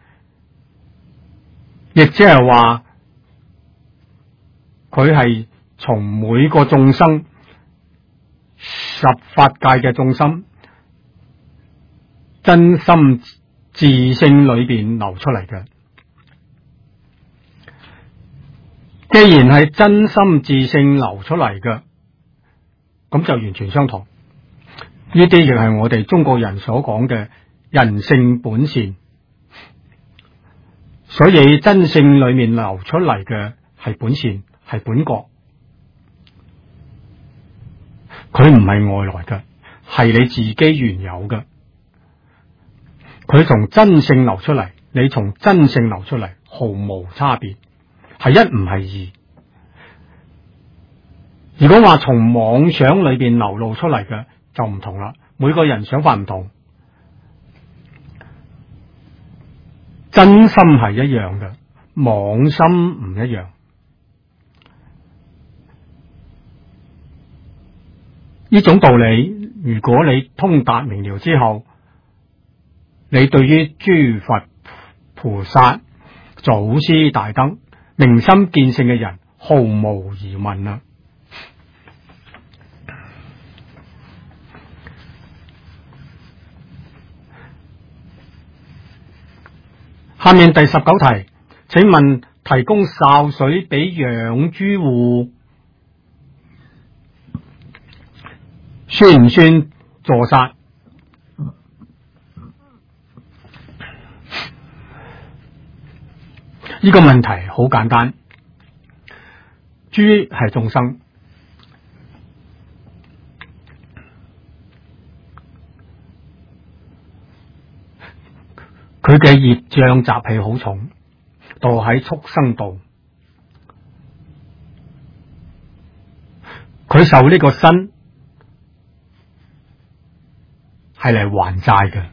亦即係話佢係從每個眾生十法界嘅眾生真心自性裏邊流出嚟嘅。既然係真心自性流出嚟嘅，咁就完全相同。呢啲亦係我哋中國人所講嘅人性本善，所以真性裏面流出嚟嘅係本善，係本覺，佢唔係外來嘅，係你自己原有嘅。佢從真性流出嚟，你從真性流出嚟，毫無差別，係一唔係二。如果話從妄想裏邊流露出嚟嘅就唔同啦，每個人想法唔同，真心係一樣嘅，妄心唔一樣。呢種道理，如果你通達明了之後，你對於諸佛菩薩、祖師大德、明心見性嘅人，毫無疑問啦。下面第19題，請問提供潲水俾養豬戶算唔算助殺？呢個問題好簡單，豬係眾生，佢嘅業障習氣好重，墮喺畜生道，佢受呢個身係嚟還債嘅，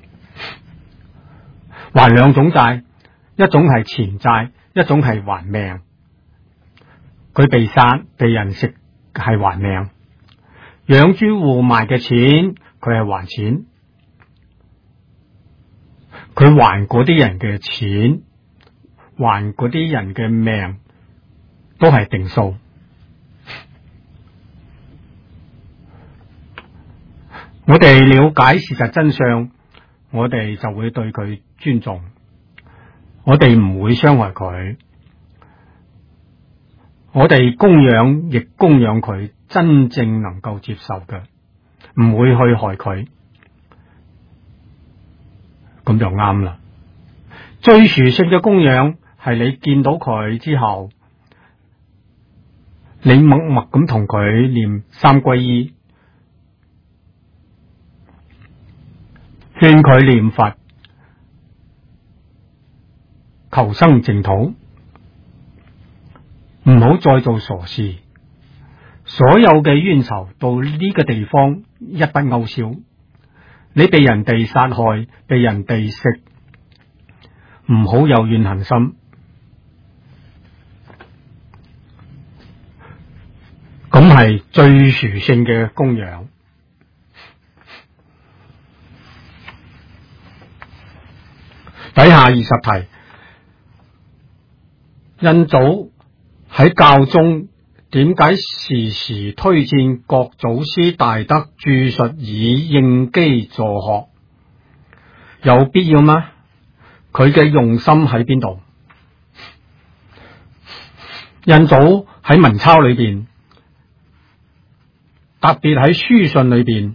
還兩種債，一種係錢債，一種係還命。佢被殺被人食係還命，養豬戶賣嘅錢佢係還錢，佢還嗰啲人嘅錢，還嗰啲人嘅命，都係定數。我哋了解事實真相，我哋就會對佢尊重，我哋唔會傷害佢，我哋供養亦供養佢真正能夠接受嘅，唔會去害佢，咁就啱啦。最殊勝嘅供養係你見到佢之後，你默默咁同佢念三皈依，勸佢念佛，求生淨土，唔好再做傻事。所有嘅冤仇到呢個地方一筆勾銷。你被人哋殺害，被人哋食，唔好有怨恨心。咁係最殊勝嘅供養。底下20題，印祖喺教中點解時時推薦各祖師大德著述以應機助學？有必要嗎？佢嘅用心喺邊度？印祖喺文鈔裏邊，特別喺書信裏邊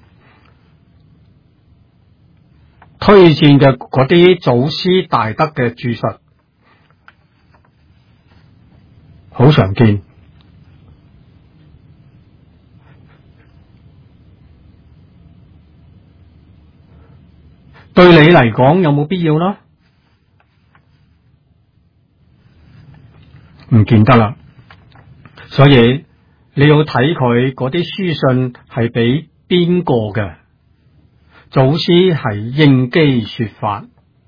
推薦嘅嗰啲祖師大德嘅著述，好常見。 對你嚟講有冇必要啦？唔見得啦。所以你要睇佢嗰啲書信係俾邊個嘅，祖師係應機說法，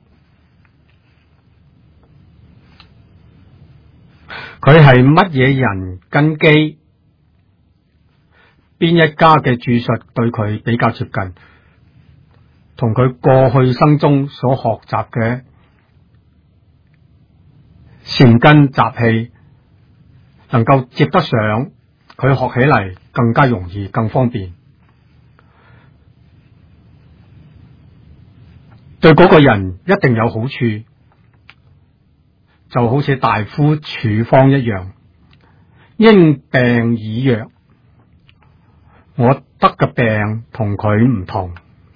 佢係乜嘢人根基，邊一家嘅注述對佢比較接近，同佢過去生中所學習嘅善根習氣能夠接得上，佢學起嚟更加容易，更方便，對嗰個人一定有好處，就好似大夫處方一樣，因病以藥。我得嘅病同佢唔同，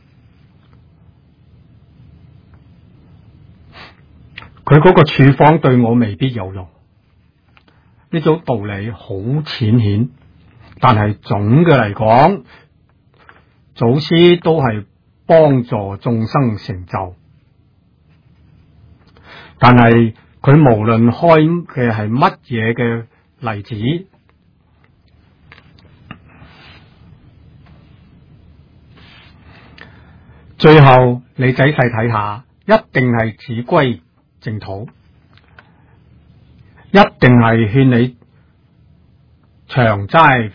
佢嗰個處方對我未必有用。呢種道理好淺顯，但係總嘅嚟講，祖師都係幫助眾生成就。但係佢無論開嘅係乜嘢嘅例子，最後你仔細睇下，一定係只歸淨土，一定係勸你長齋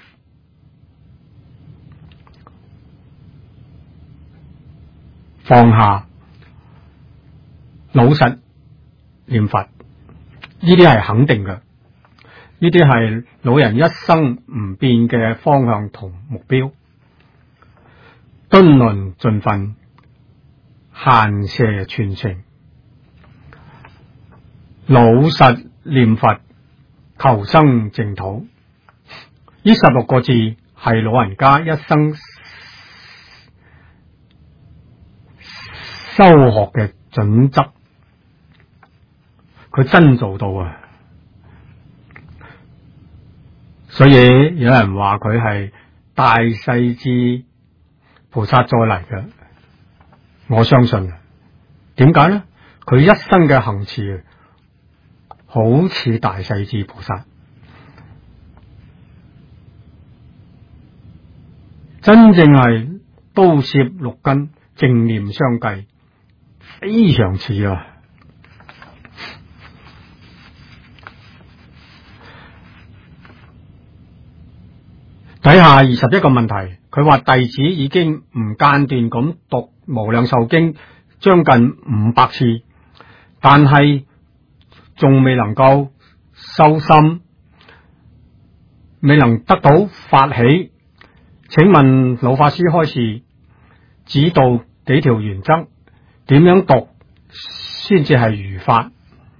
放下，老實念佛，呢啲係肯定嘅，呢啲係老人一生唔變嘅方向同目標。敦倫盡分，閒蛇傳情，老實念佛，求生淨土。呢16個字係老人家一生修學嘅準則，佢真做到啊！所以有人話佢係大勢至菩薩再嚟嘅，我相信。點解呢？佢一生嘅行持好似大勢至菩薩，真正係刀攝六根，正念相繼，非常似啊！睇下21個問題，佢話弟子已經唔間斷咁讀無量壽經將近500次，但係仲未能夠修心，未能得到發起。請問老法師開示指導幾條原則，點樣讀先至係如法？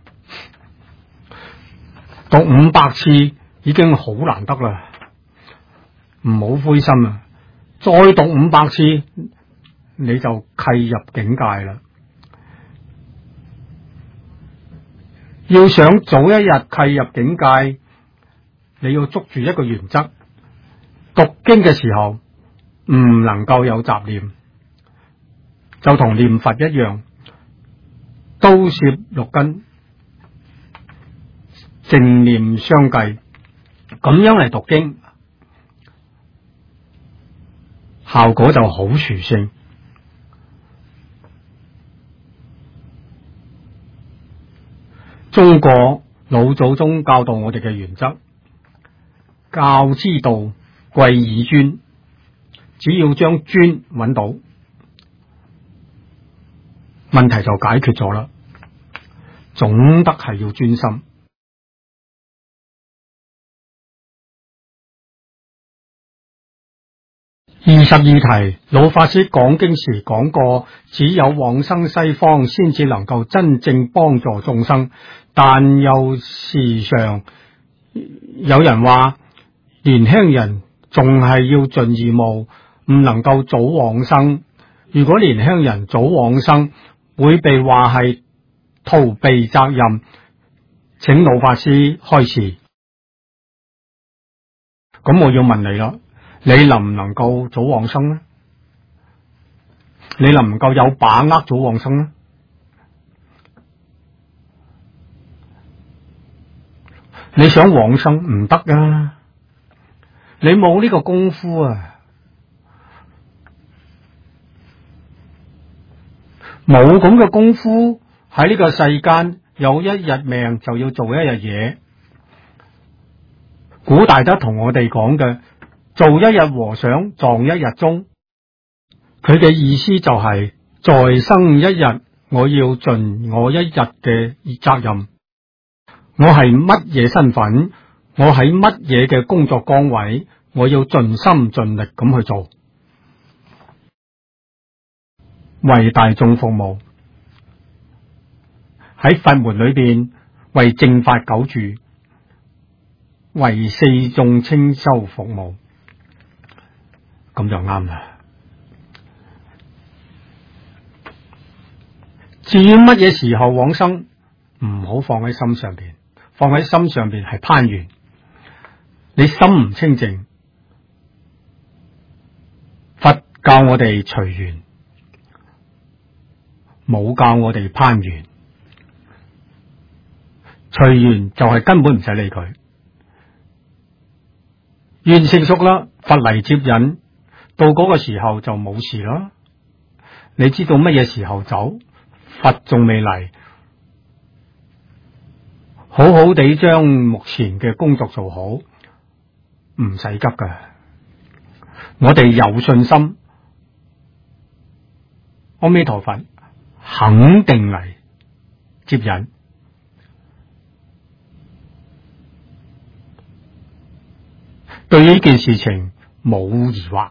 讀500次已經好難得啦，唔好灰心啊！再讀500次你就契入境界啦。要想早一日契入境界，你要捉住一個原則，讀經嘅時候唔能夠有雜念，就同念佛一樣，刀攝六根，正念相繼，咁樣嚟讀經，效果就好殊勝。中國老祖宗教導我哋嘅原則，教之道貴以專，只要將專揾到，問題就解決咗啦。總得係要專心。22題，老法師講經時講過，只有往生西方先至能夠真正幫助眾生，但又時常有人話年輕人仲係要盡義務，唔能夠早往生。如果年輕人早往生，會被話係逃避責任，請老法師開示。咁我要問你啦，你能唔能夠早往生呢？ 你能唔能夠有把握早往生呢？你想往生唔得啊！你冇呢個功夫啊，冇咁嘅功夫，喺呢個世間有一日命就要做一日嘢。古大德同我哋講嘅，做一日和尚撞一日鐘，佢嘅意思就係在生一日，我要盡我一日嘅責任。我係乜嘢身份，我喺乜嘢嘅工作崗位，我要盡心盡力咁去做，為大眾服務，喺佛門裏邊為正法久住，為四眾清修服務，咁就啱啦。至於乜嘢時候往生，唔好放喺心上邊，放喺心上邊係攀緣。你心唔清淨，佛教我哋隨緣，冇教我哋攀緣。隨緣就係根本唔使理佢，緣成熟啦，佛嚟接引，到嗰個時候就冇事啦。你知道乜嘢時候走，佛仲未嚟，好好地將目前嘅工作做好，唔使急噶。我哋有信心，阿彌陀佛肯定嚟接引。對呢件事情冇疑惑。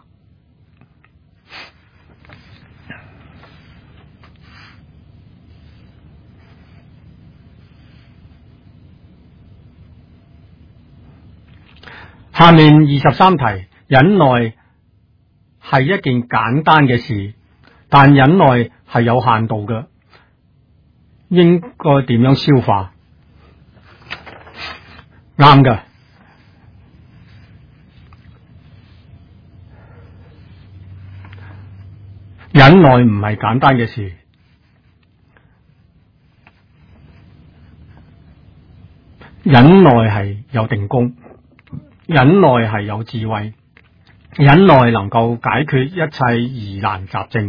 下面23題，忍耐係一件簡單嘅事，但忍耐係有限度嘅，應該點樣消化？啱㗎。忍耐唔係簡單嘅事，忍耐係有定功，忍耐係有智慧，忍耐能夠解決一切疑難雜症，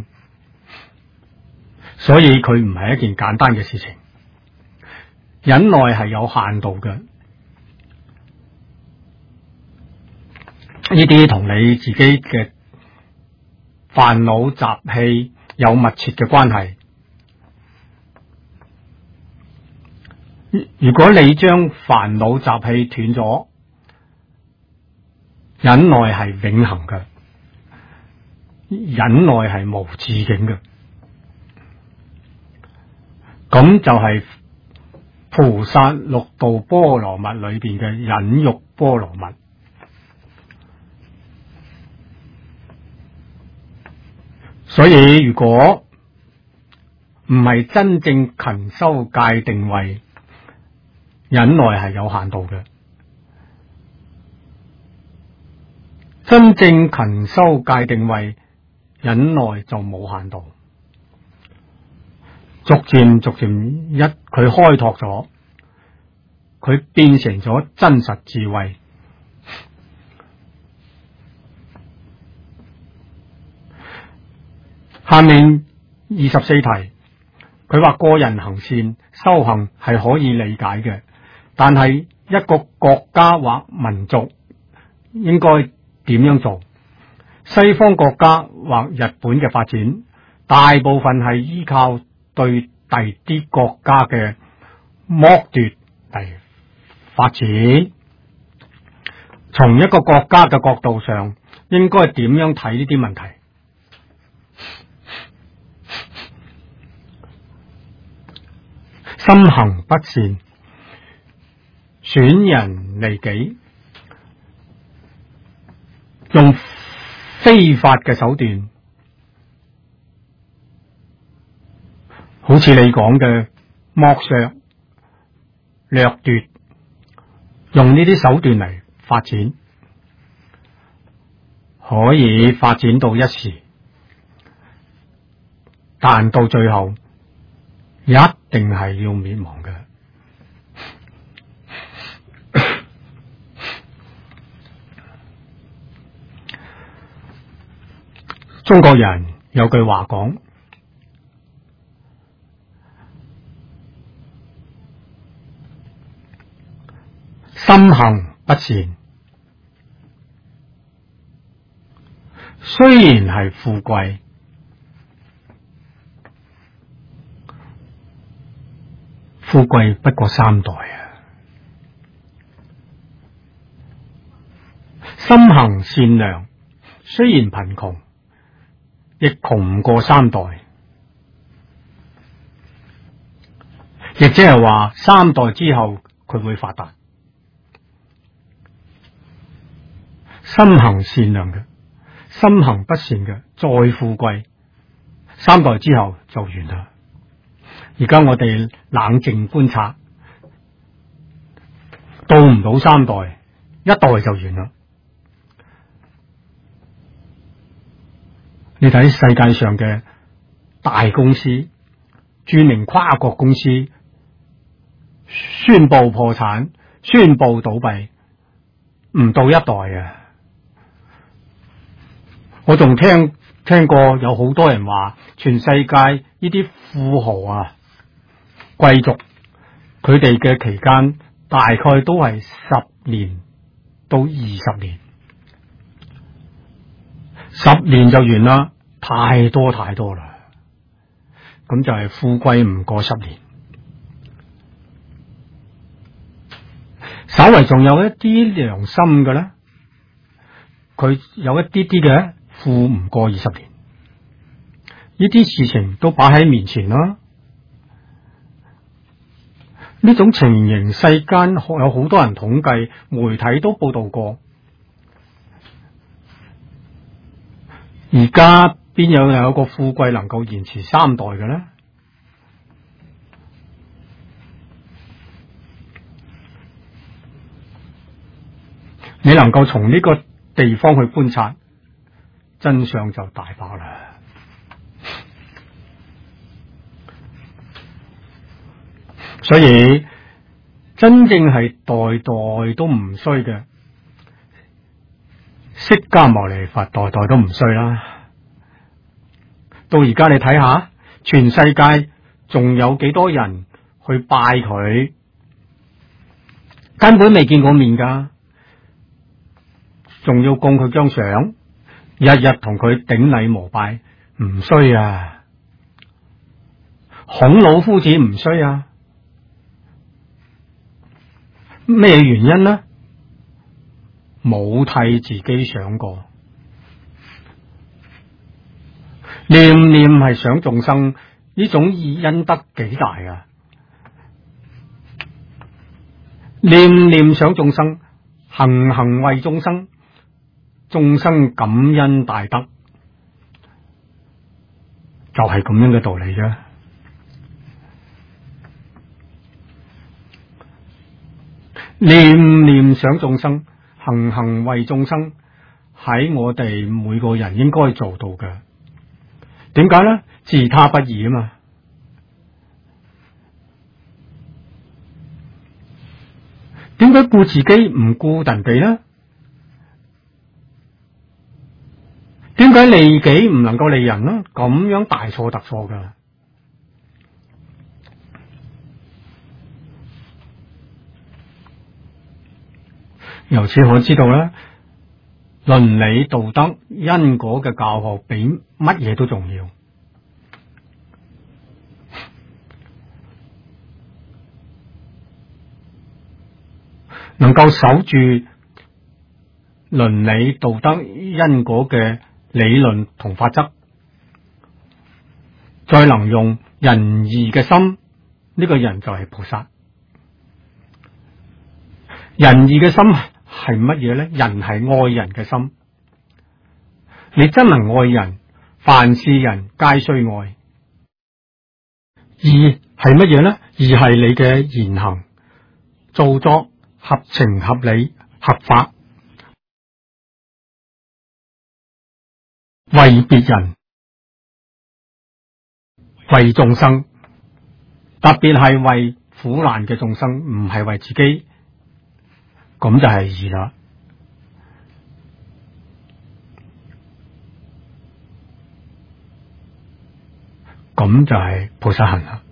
所以佢唔係一件簡單嘅事情。忍耐係有限度嘅，呢啲同你自己嘅煩惱習氣有密切嘅關係。如果你將煩惱習氣斷咗，忍耐係永恆嘅，忍耐係無止境嘅。咁就係菩薩六度波羅蜜裏邊嘅忍辱波羅蜜。所以如果唔係真正勤修戒定慧，忍耐係有限度嘅。真正勤修戒定慧，忍耐就冇限度。逐漸佢開拓咗，佢變成咗真實智慧。下面24題，佢話個人行善修行係可以理解嘅，但係一個國家或民族應該點樣做？西方國家或日本嘅發展，大部分係依靠對第啲國家嘅剝奪嚟發展。從一個國家嘅角度上，應該點樣睇呢啲問題？心行不善，損人利己，用非法嘅手段，好似你講嘅剝削、掠奪，用呢啲手段嚟發展，可以發展到一時， 但到最後一定係要滅亡嘅。中國人有句話講：心行不善，雖然係富貴，富貴不過三代啊；心行善良，雖然貧窮，亦窮唔過三代。亦即係話三代之後佢會發達。心行善良嘅，心行不善嘅，再富貴，三代之後就完啦。而家我哋冷靜觀察，到唔到三代，一代就完啦。你睇世界上嘅大公司、著名跨國公司宣布破產、宣布倒閉，唔到一代啊！我仲聽過有好多人話，全世界呢啲富豪啊、貴族，佢哋嘅期間大概都係10年到20年，10年就完啦，太多啦。咁就係富貴唔過10年，稍為仲有一啲良心嘅咧，佢有一啲嘅富唔過20年，呢啲事情都擺喺面前啦。呢種情形世間有好多人統計，媒體都報道過。而家邊有個富貴能夠延遲三代嘅呢？你能夠從呢個地方去觀察，真相就大把啦。所以真正係代代都唔衰嘅，釋迦牟尼佛代代都唔衰啦。到而家你睇下，全世界仲有幾多人去拜佢，根本未見過面噶，仲要供佢張相，日日同佢頂禮膜拜，唔衰啊！孔老夫子唔衰啊？咩原因呢？冇替自己想過，念念係想眾生，呢種恩德幾大啊！念念想眾生，行行為眾生，眾生感恩大德，就係咁樣嘅道理啫。念念想眾生，行行為眾生，喺我哋每個人應該做到嘅。點解呢？自他不二啊嘛。點解顧自己唔顧人哋呢？點解利己唔能夠利人呢？咁樣大錯特錯噶。由此可知道咧，倫理道德因果嘅教學比乜嘢都重要。能夠守住倫理道德因果嘅理論同法則，再能用仁義嘅心，呢個人就係菩薩。仁義嘅心係乜嘢呢？人係愛人嘅心，你真能愛人，凡是人皆須愛。義係乜嘢呢？義係你嘅言行做作合情合理合法，為別人為眾生，特別係為苦難嘅眾生，唔係為自己，咁就係義啦。咁就係菩薩行啦。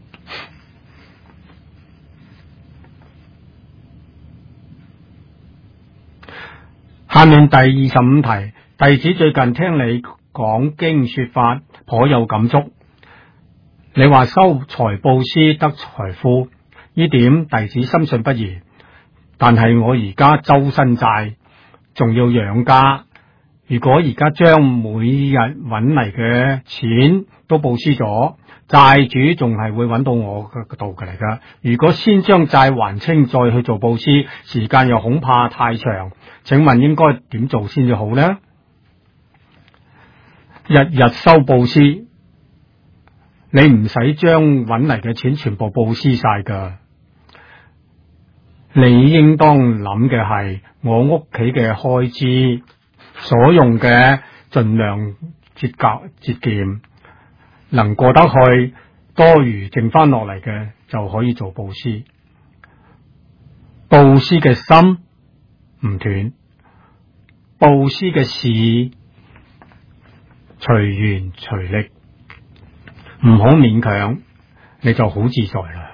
下面第25題，弟子最近聽你講經說法，頗有感觸。你話修財布施得財富，呢點弟子深信不疑。但係我而家周身債，仲要養家。如果而家將每日揾嚟嘅錢都布施咗，債主仲係會揾到我嘅度嚟噶。如果先將債還清，再去做布施，時間又恐怕太長。請問應該點做先至好呢？日日修布施，你唔使將揾嚟嘅錢全部布施晒噶。你應當諗嘅係我屋企嘅開支，所用嘅盡量節儉，能過得去，多餘剩翻落嚟嘅就可以做布施。布施嘅心唔斷，布施嘅事隨緣隨力，唔好勉強，你就好自在啦。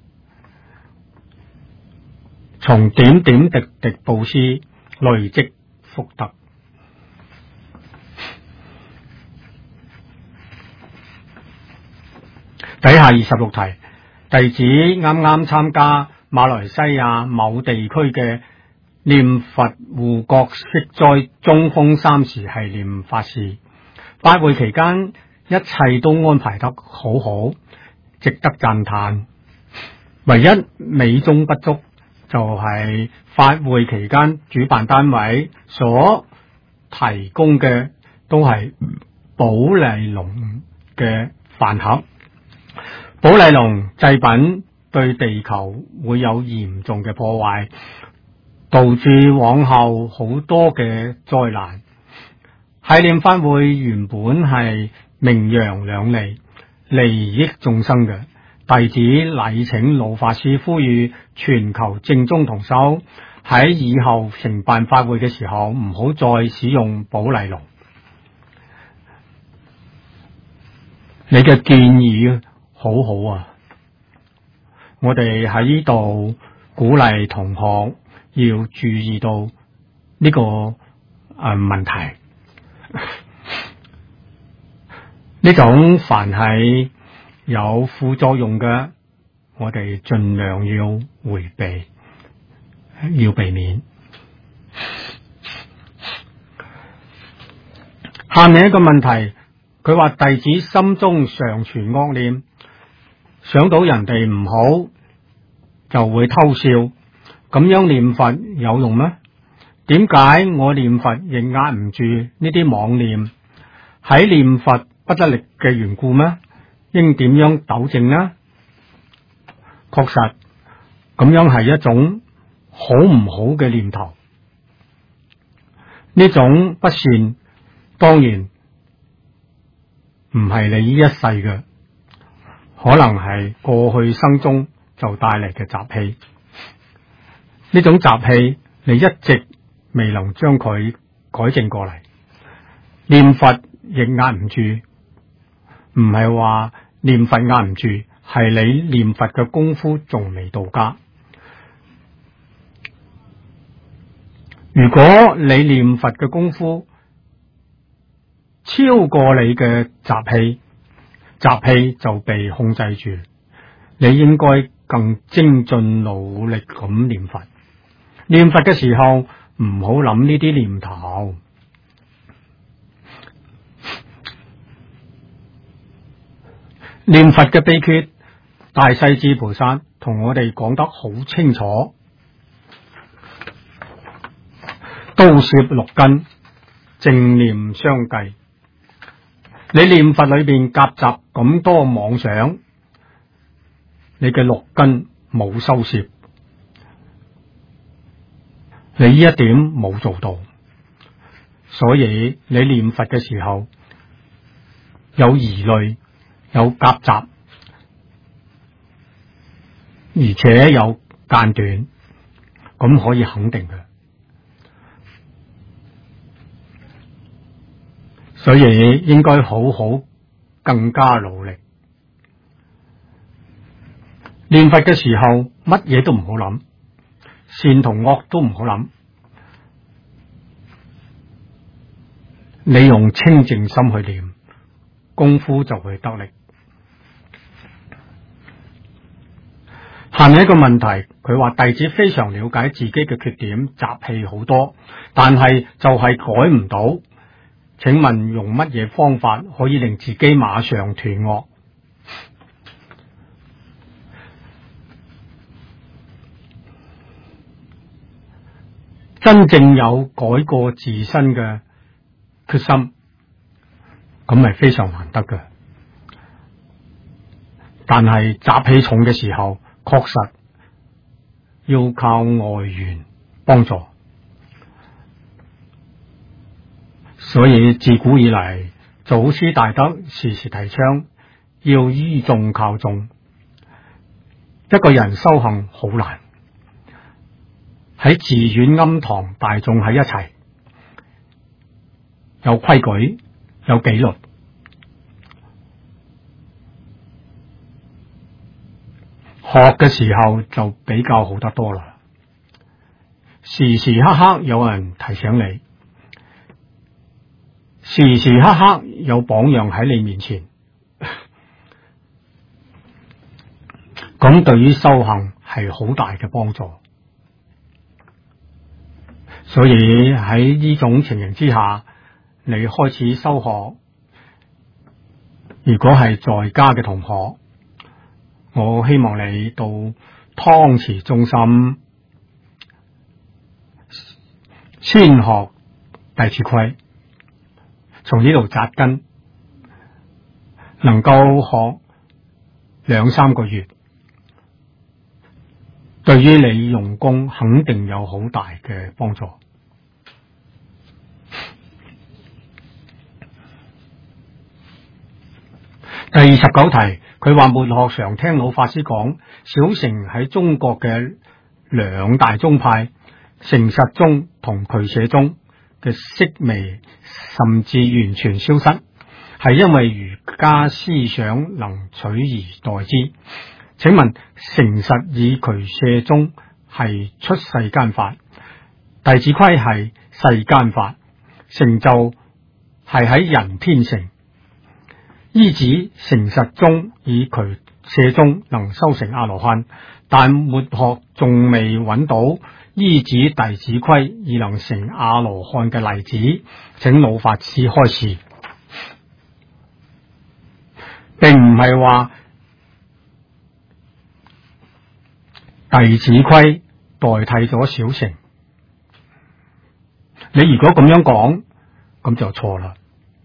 從點點滴滴布施累積福德。底下26題，弟子啱啱參加馬來西亞某地區嘅念佛護國息災中風3時系列法事，法會期間一切都安排得好好，值得讚嘆。唯一美中不足就係法會期間主辦單位所提供嘅都係寶麗龍嘅飯盒，寶麗龍製品對地球會有嚴重嘅破壞，導致往後好多嘅災難。繫念法會原本係名揚兩利，利益眾生嘅。弟子禮請老法師呼籲全球正宗同修喺以後承辦法會嘅時候，唔好再使用寶麗龍。你嘅建議好好啊！我哋喺呢度鼓勵同學要注意到呢個問題。呢種凡係有副作用嘅，我哋盡量要回避，要避免。下面一個問題，佢話弟子心中常存惡念，想到人哋唔好就會偷笑，咁樣念佛有用咩？點解我念佛亦壓唔住呢啲妄念？喺念佛不得力嘅緣故咩？應點樣糾正呢？確實咁樣係一種好唔好嘅念頭，呢種不善當然唔係你呢一世嘅，可能係過去生中就帶嚟嘅習氣。呢種習氣你一直未能將佢改正過嚟，念佛亦壓唔住，唔係話念佛壓唔住，係你念佛嘅功夫仲未到家。如果你念佛嘅功夫超過你嘅習氣就被控制住，你應該更精進努力咁念佛。念佛嘅時候唔好諗呢啲念頭。念佛嘅秘訣，大勢至菩薩同我哋講得好清楚。刀攝六根，正念相繼。你念佛裏邊夾雜咁多妄想，你嘅六根冇收攝，你呢一點冇做到，所以你念佛嘅時候有疑慮， 有夾雜，而且有間斷，咁可以肯定嘅。所以應該好好更加努力。念佛嘅時候，乜嘢都唔好諗，善同惡都唔好諗，你用清淨心去念，功夫就會得力。下面一個問題，佢話弟子非常了解自己嘅缺點，習氣好多，但係就係改唔到。請問用乜嘢方法可以令自己馬上斷惡？真正有改過自身嘅決心，咁係非常難得嘅。但係習氣重嘅時候，確實要靠外緣幫助。所以自古以嚟，祖師大德時時提倡要依眾靠眾。一個人修行好難，喺寺院庵堂大眾喺一齊，有規矩有紀律，學嘅時候就比較好得多啦。時時刻刻有人提醒你，時時刻刻有榜樣喺你面前，咁對於修行係好大嘅幫助。所以喺呢種情形之下，你開始修學，如果係在家嘅同學，我希望你到湯池中心先學弟子規，從呢度扎根，能夠學2-3個月，對於你用功肯定有好大嘅幫助。第29題，佢話末學常聽老法師講，小乘喺中國嘅2大宗派，成實宗同俱舍宗嘅式微甚至完全消失，係因為儒家思想能取而代之。請問成實以俱舍宗係出世間法，弟子規係世間法，成就係喺人天成。依止成實宗以俱舍宗能修成阿羅漢，但末學仲未揾到依止弟子規而能成阿羅漢嘅例子，請老法師開示。並唔係話弟子規代替咗小乘，你如果咁樣講，咁就錯啦。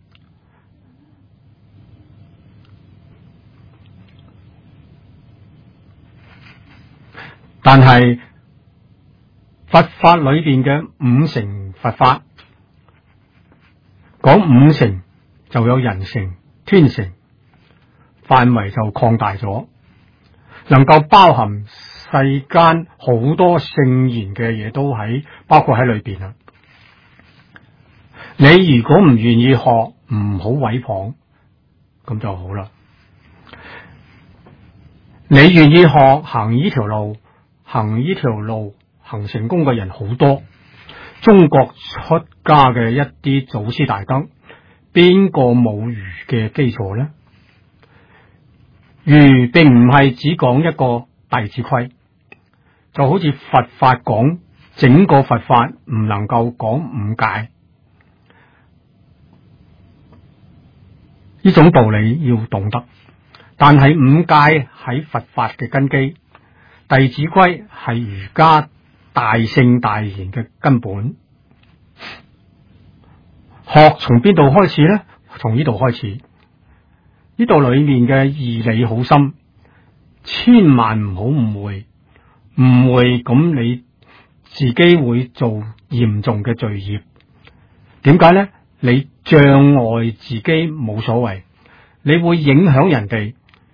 但係佛法裏邊嘅5乘佛法，講5乘就有人乘、天乘，範圍就擴大咗，能夠包含世間好多聖賢嘅嘢都包括喺裏邊啦。你如果唔願意學，唔好毀謗，咁就好啦。你願意學，行呢條路，行成功嘅人好多。中國出家嘅一啲祖師大德，邊個冇儒嘅基礎呢？儒並唔係只講一個弟子規，就好似佛法講整個佛法唔能夠講5戒，呢種道理要懂得。但係5戒喺佛法嘅根基，弟子規係儒家大聖大賢嘅根本。學從邊度開始呢？從呢度開始。呢度裏面嘅義理好深，千萬唔好誤會。誤會咁你自己會做嚴重嘅罪業。點解呢？你障礙自己冇所謂， 你會影響人哋，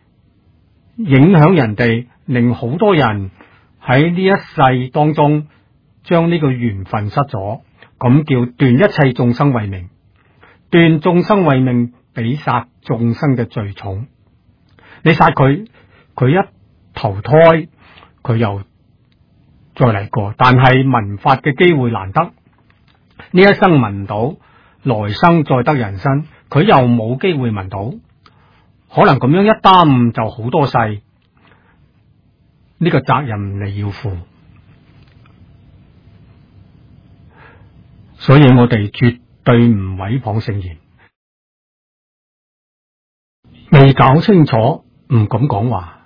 令好多人喺呢一世當中將呢個緣分失咗，咁叫斷一切眾生慧命。斷眾生慧命比殺眾生嘅罪重。你殺佢，佢一投胎佢又再嚟過，但係聞法嘅機會難得，呢一生聞唔到，來生再得人身，佢又冇機會聞到，可能咁樣一耽誤就好多世，呢個責任你要負。所以我哋絕對唔毀謗聖賢，未搞清楚唔敢講話。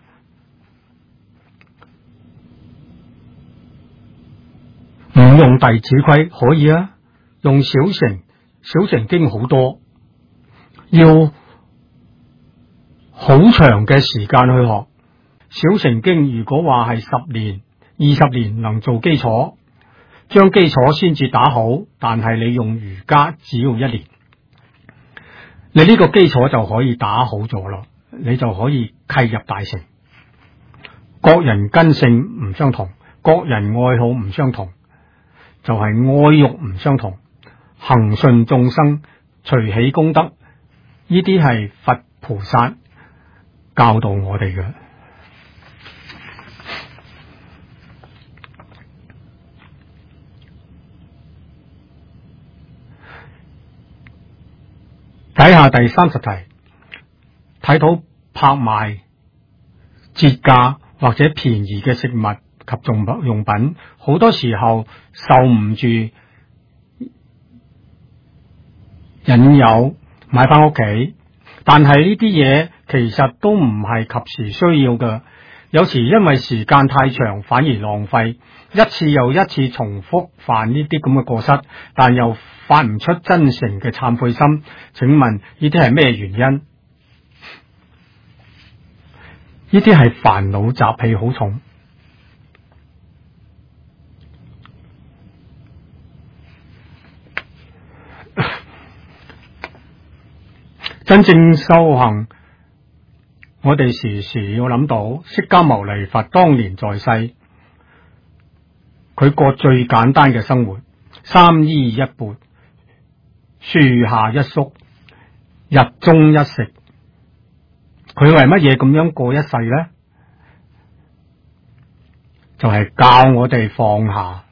唔用弟子規可以啊，用小乘經好多，要好長嘅時間去學。小乘經如果話係10年、20年能做基礎，將基礎先至打好，但係你用瑜伽只要1年，你呢個基礎就可以打好咗咯，你就可以契入大乘。各人根性唔相同，各人愛好唔相同，就係愛欲唔相同，恒順眾生，隨喜功德，呢啲係佛菩薩教導我哋嘅。睇下第30題，睇到拍賣、折價或者便宜嘅食物及用品，好多時候受唔住引誘買翻屋企，但係呢啲嘢其實都唔係及時需要嘅，有時因為時間太長反而浪費，一次又一次重複犯呢啲咁嘅過失，但又發唔出真誠嘅懺悔心。請問呢啲係咩原因？呢啲係煩惱習氣好重。真正修行，我哋時時要諗到釋迦牟尼佛當年在世，佢過最簡單嘅生活，3衣1缽，樹下一宿，日中一食。佢為乜嘢咁樣過一世呢？就係教我哋放下，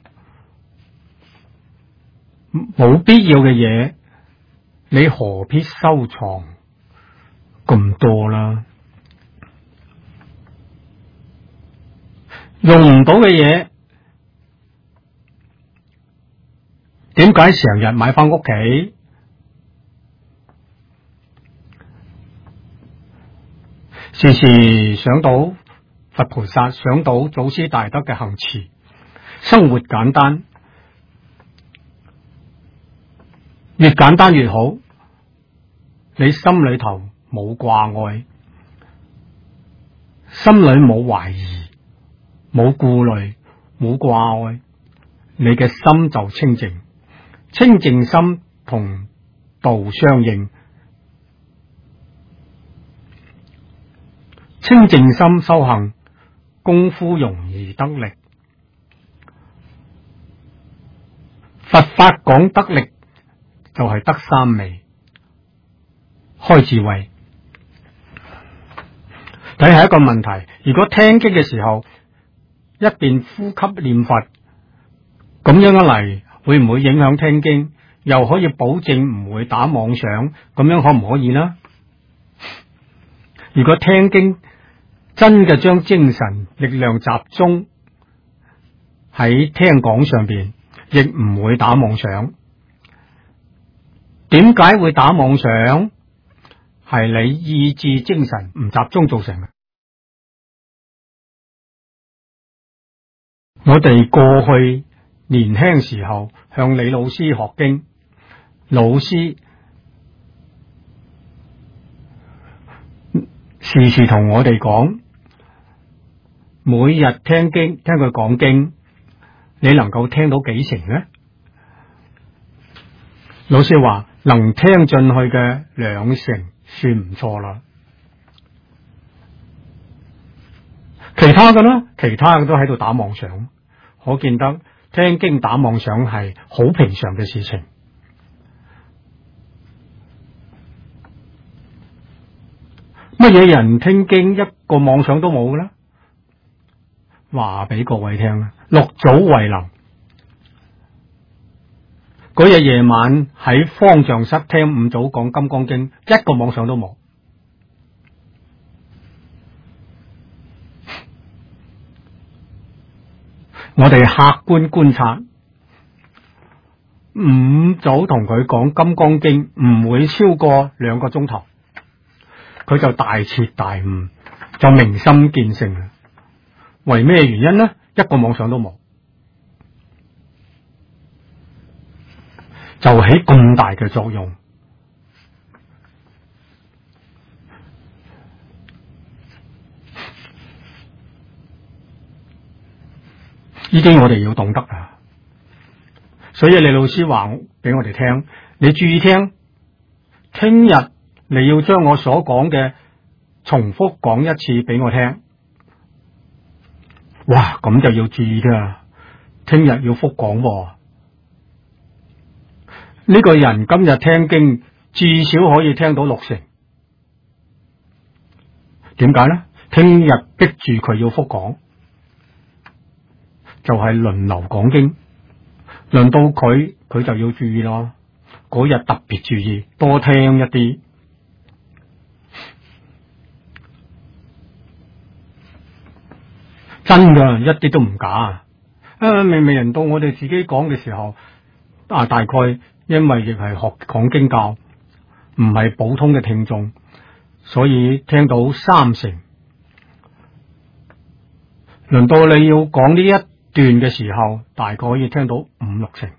冇必要嘅嘢，你何必收藏咁多啦？用唔到嘅嘢，點解成日買翻屋企？時時想到佛菩薩，想到祖師大德嘅行持，生活簡單，越簡單越好。你心裏頭冇掛礙，心裏冇懷疑，冇顧慮，冇掛礙，你嘅心就清淨。清淨心同道相應，清淨心修行功夫容易得力。佛法講得力就係得3味：開智慧。睇下一個問題，如果聽經嘅時候一邊呼吸念佛，咁樣一嚟會唔會影響聽經？又可以保證唔會打妄想，咁樣可唔可以呢？如果聽經真嘅將精神力量集中喺聽講上邊，亦唔會打妄想。點解會打妄想？係你意志精神唔集中造成嘅。我哋過去年輕時候向李老師學經，老師時時同我哋講，每日聽經，聽佢講經，你能夠聽到幾成呢？老師話能聽進去嘅2成、 算唔錯啦。其他嘅都喺度打妄想，可見得聽經打妄想係好平常嘅事情。乜嘢人聽經一個妄想都冇嘅呢？話俾各位聽啦，六祖慧能嗰日夜晚喺方丈室聽五祖講金剛經，一個妄想都冇。我哋客觀觀察，五祖同佢講金剛經唔會超過2個鐘頭，佢就大徹大悟，就明心見性啦。為咩原因呢？一個妄想都冇，就起咁大嘅作用。呢啲我哋要懂得啊！所以李老師話俾我哋聽，你注意聽，聽日你要將我所講嘅重複講一次俾我聽。哇，咁就要注意㗎，聽日要複講喎。呢個人今日聽經至少可以聽到60%，點解呢？聽日逼住佢要複講，就係輪流講經，輪到佢就要注意咯。嗰日特別注意，多聽一啲。真噶，一啲都唔假。明明人到我哋自己講嘅時候，大概因為亦係學講經教，唔係普通嘅聽眾，所以聽到30%。輪到你要講呢一段嘅時候，大概可以聽到5-6%。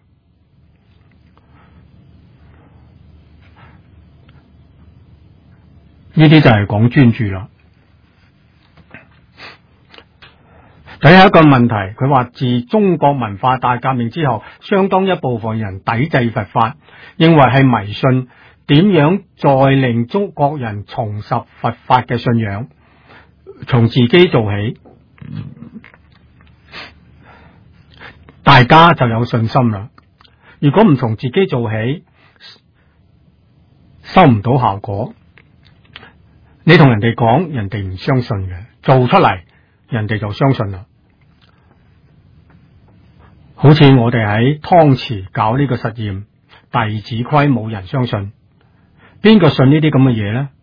呢啲就係講專注啦。睇下一個問題，佢話自中國文化大革命之後，相當一部分人抵制佛法，認為係迷信。點樣再令中國人重拾佛法嘅信仰？從自己做起，大家就有信心啦。如果唔從自己做起，收唔到效果。你同人哋講，人哋唔相信嘅，做出嚟人哋就相信啦。好似我哋喺湯池搞呢個實驗，弟子規冇人相信，邊個信呢啲咁嘅嘢呢？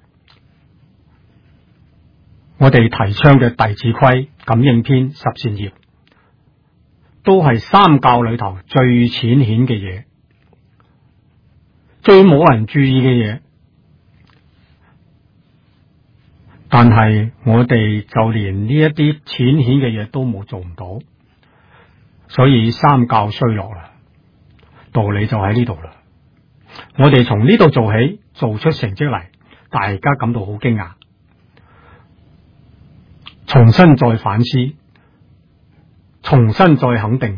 我哋提倡嘅弟子規、感應篇、十善業，都係三教裏頭最淺顯嘅嘢，最冇人注意嘅嘢。但係我哋就連呢一啲淺顯嘅嘢都冇做唔到，所以三教衰落啦。道理就喺呢度啦。我哋從呢度做起，做出成績嚟，大家感到好驚訝，重新再反思，重新再肯定，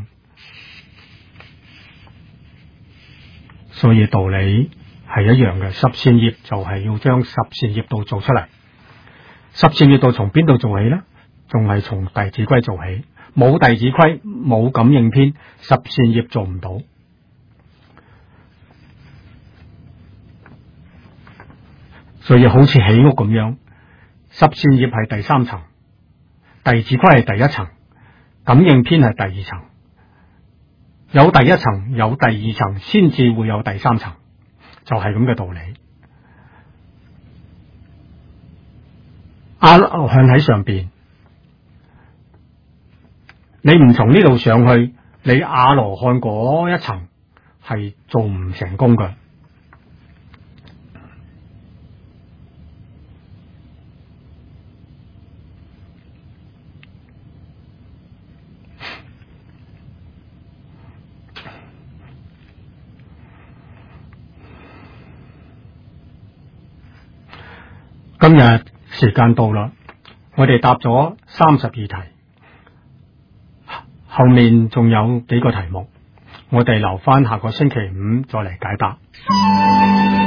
所以道理係一樣嘅。十善業就係要將十善業道做出嚟。十善業道從邊度做起呢？仲係從弟子規做起。冇弟子規，冇感應篇，十善業做唔到。所以好似起屋咁樣，十善業係第3層，弟子規係第1層，感應篇係第2層。有第1層，有第2層，先至會有第3層，就係咁嘅道理。阿羅漢喺上邊，你唔從呢度上去，你阿羅漢嗰一層係做唔成功㗎。今日時間到啦，我哋答咗32題，後面仲有幾個題目，我哋留翻下個星期5再嚟解答。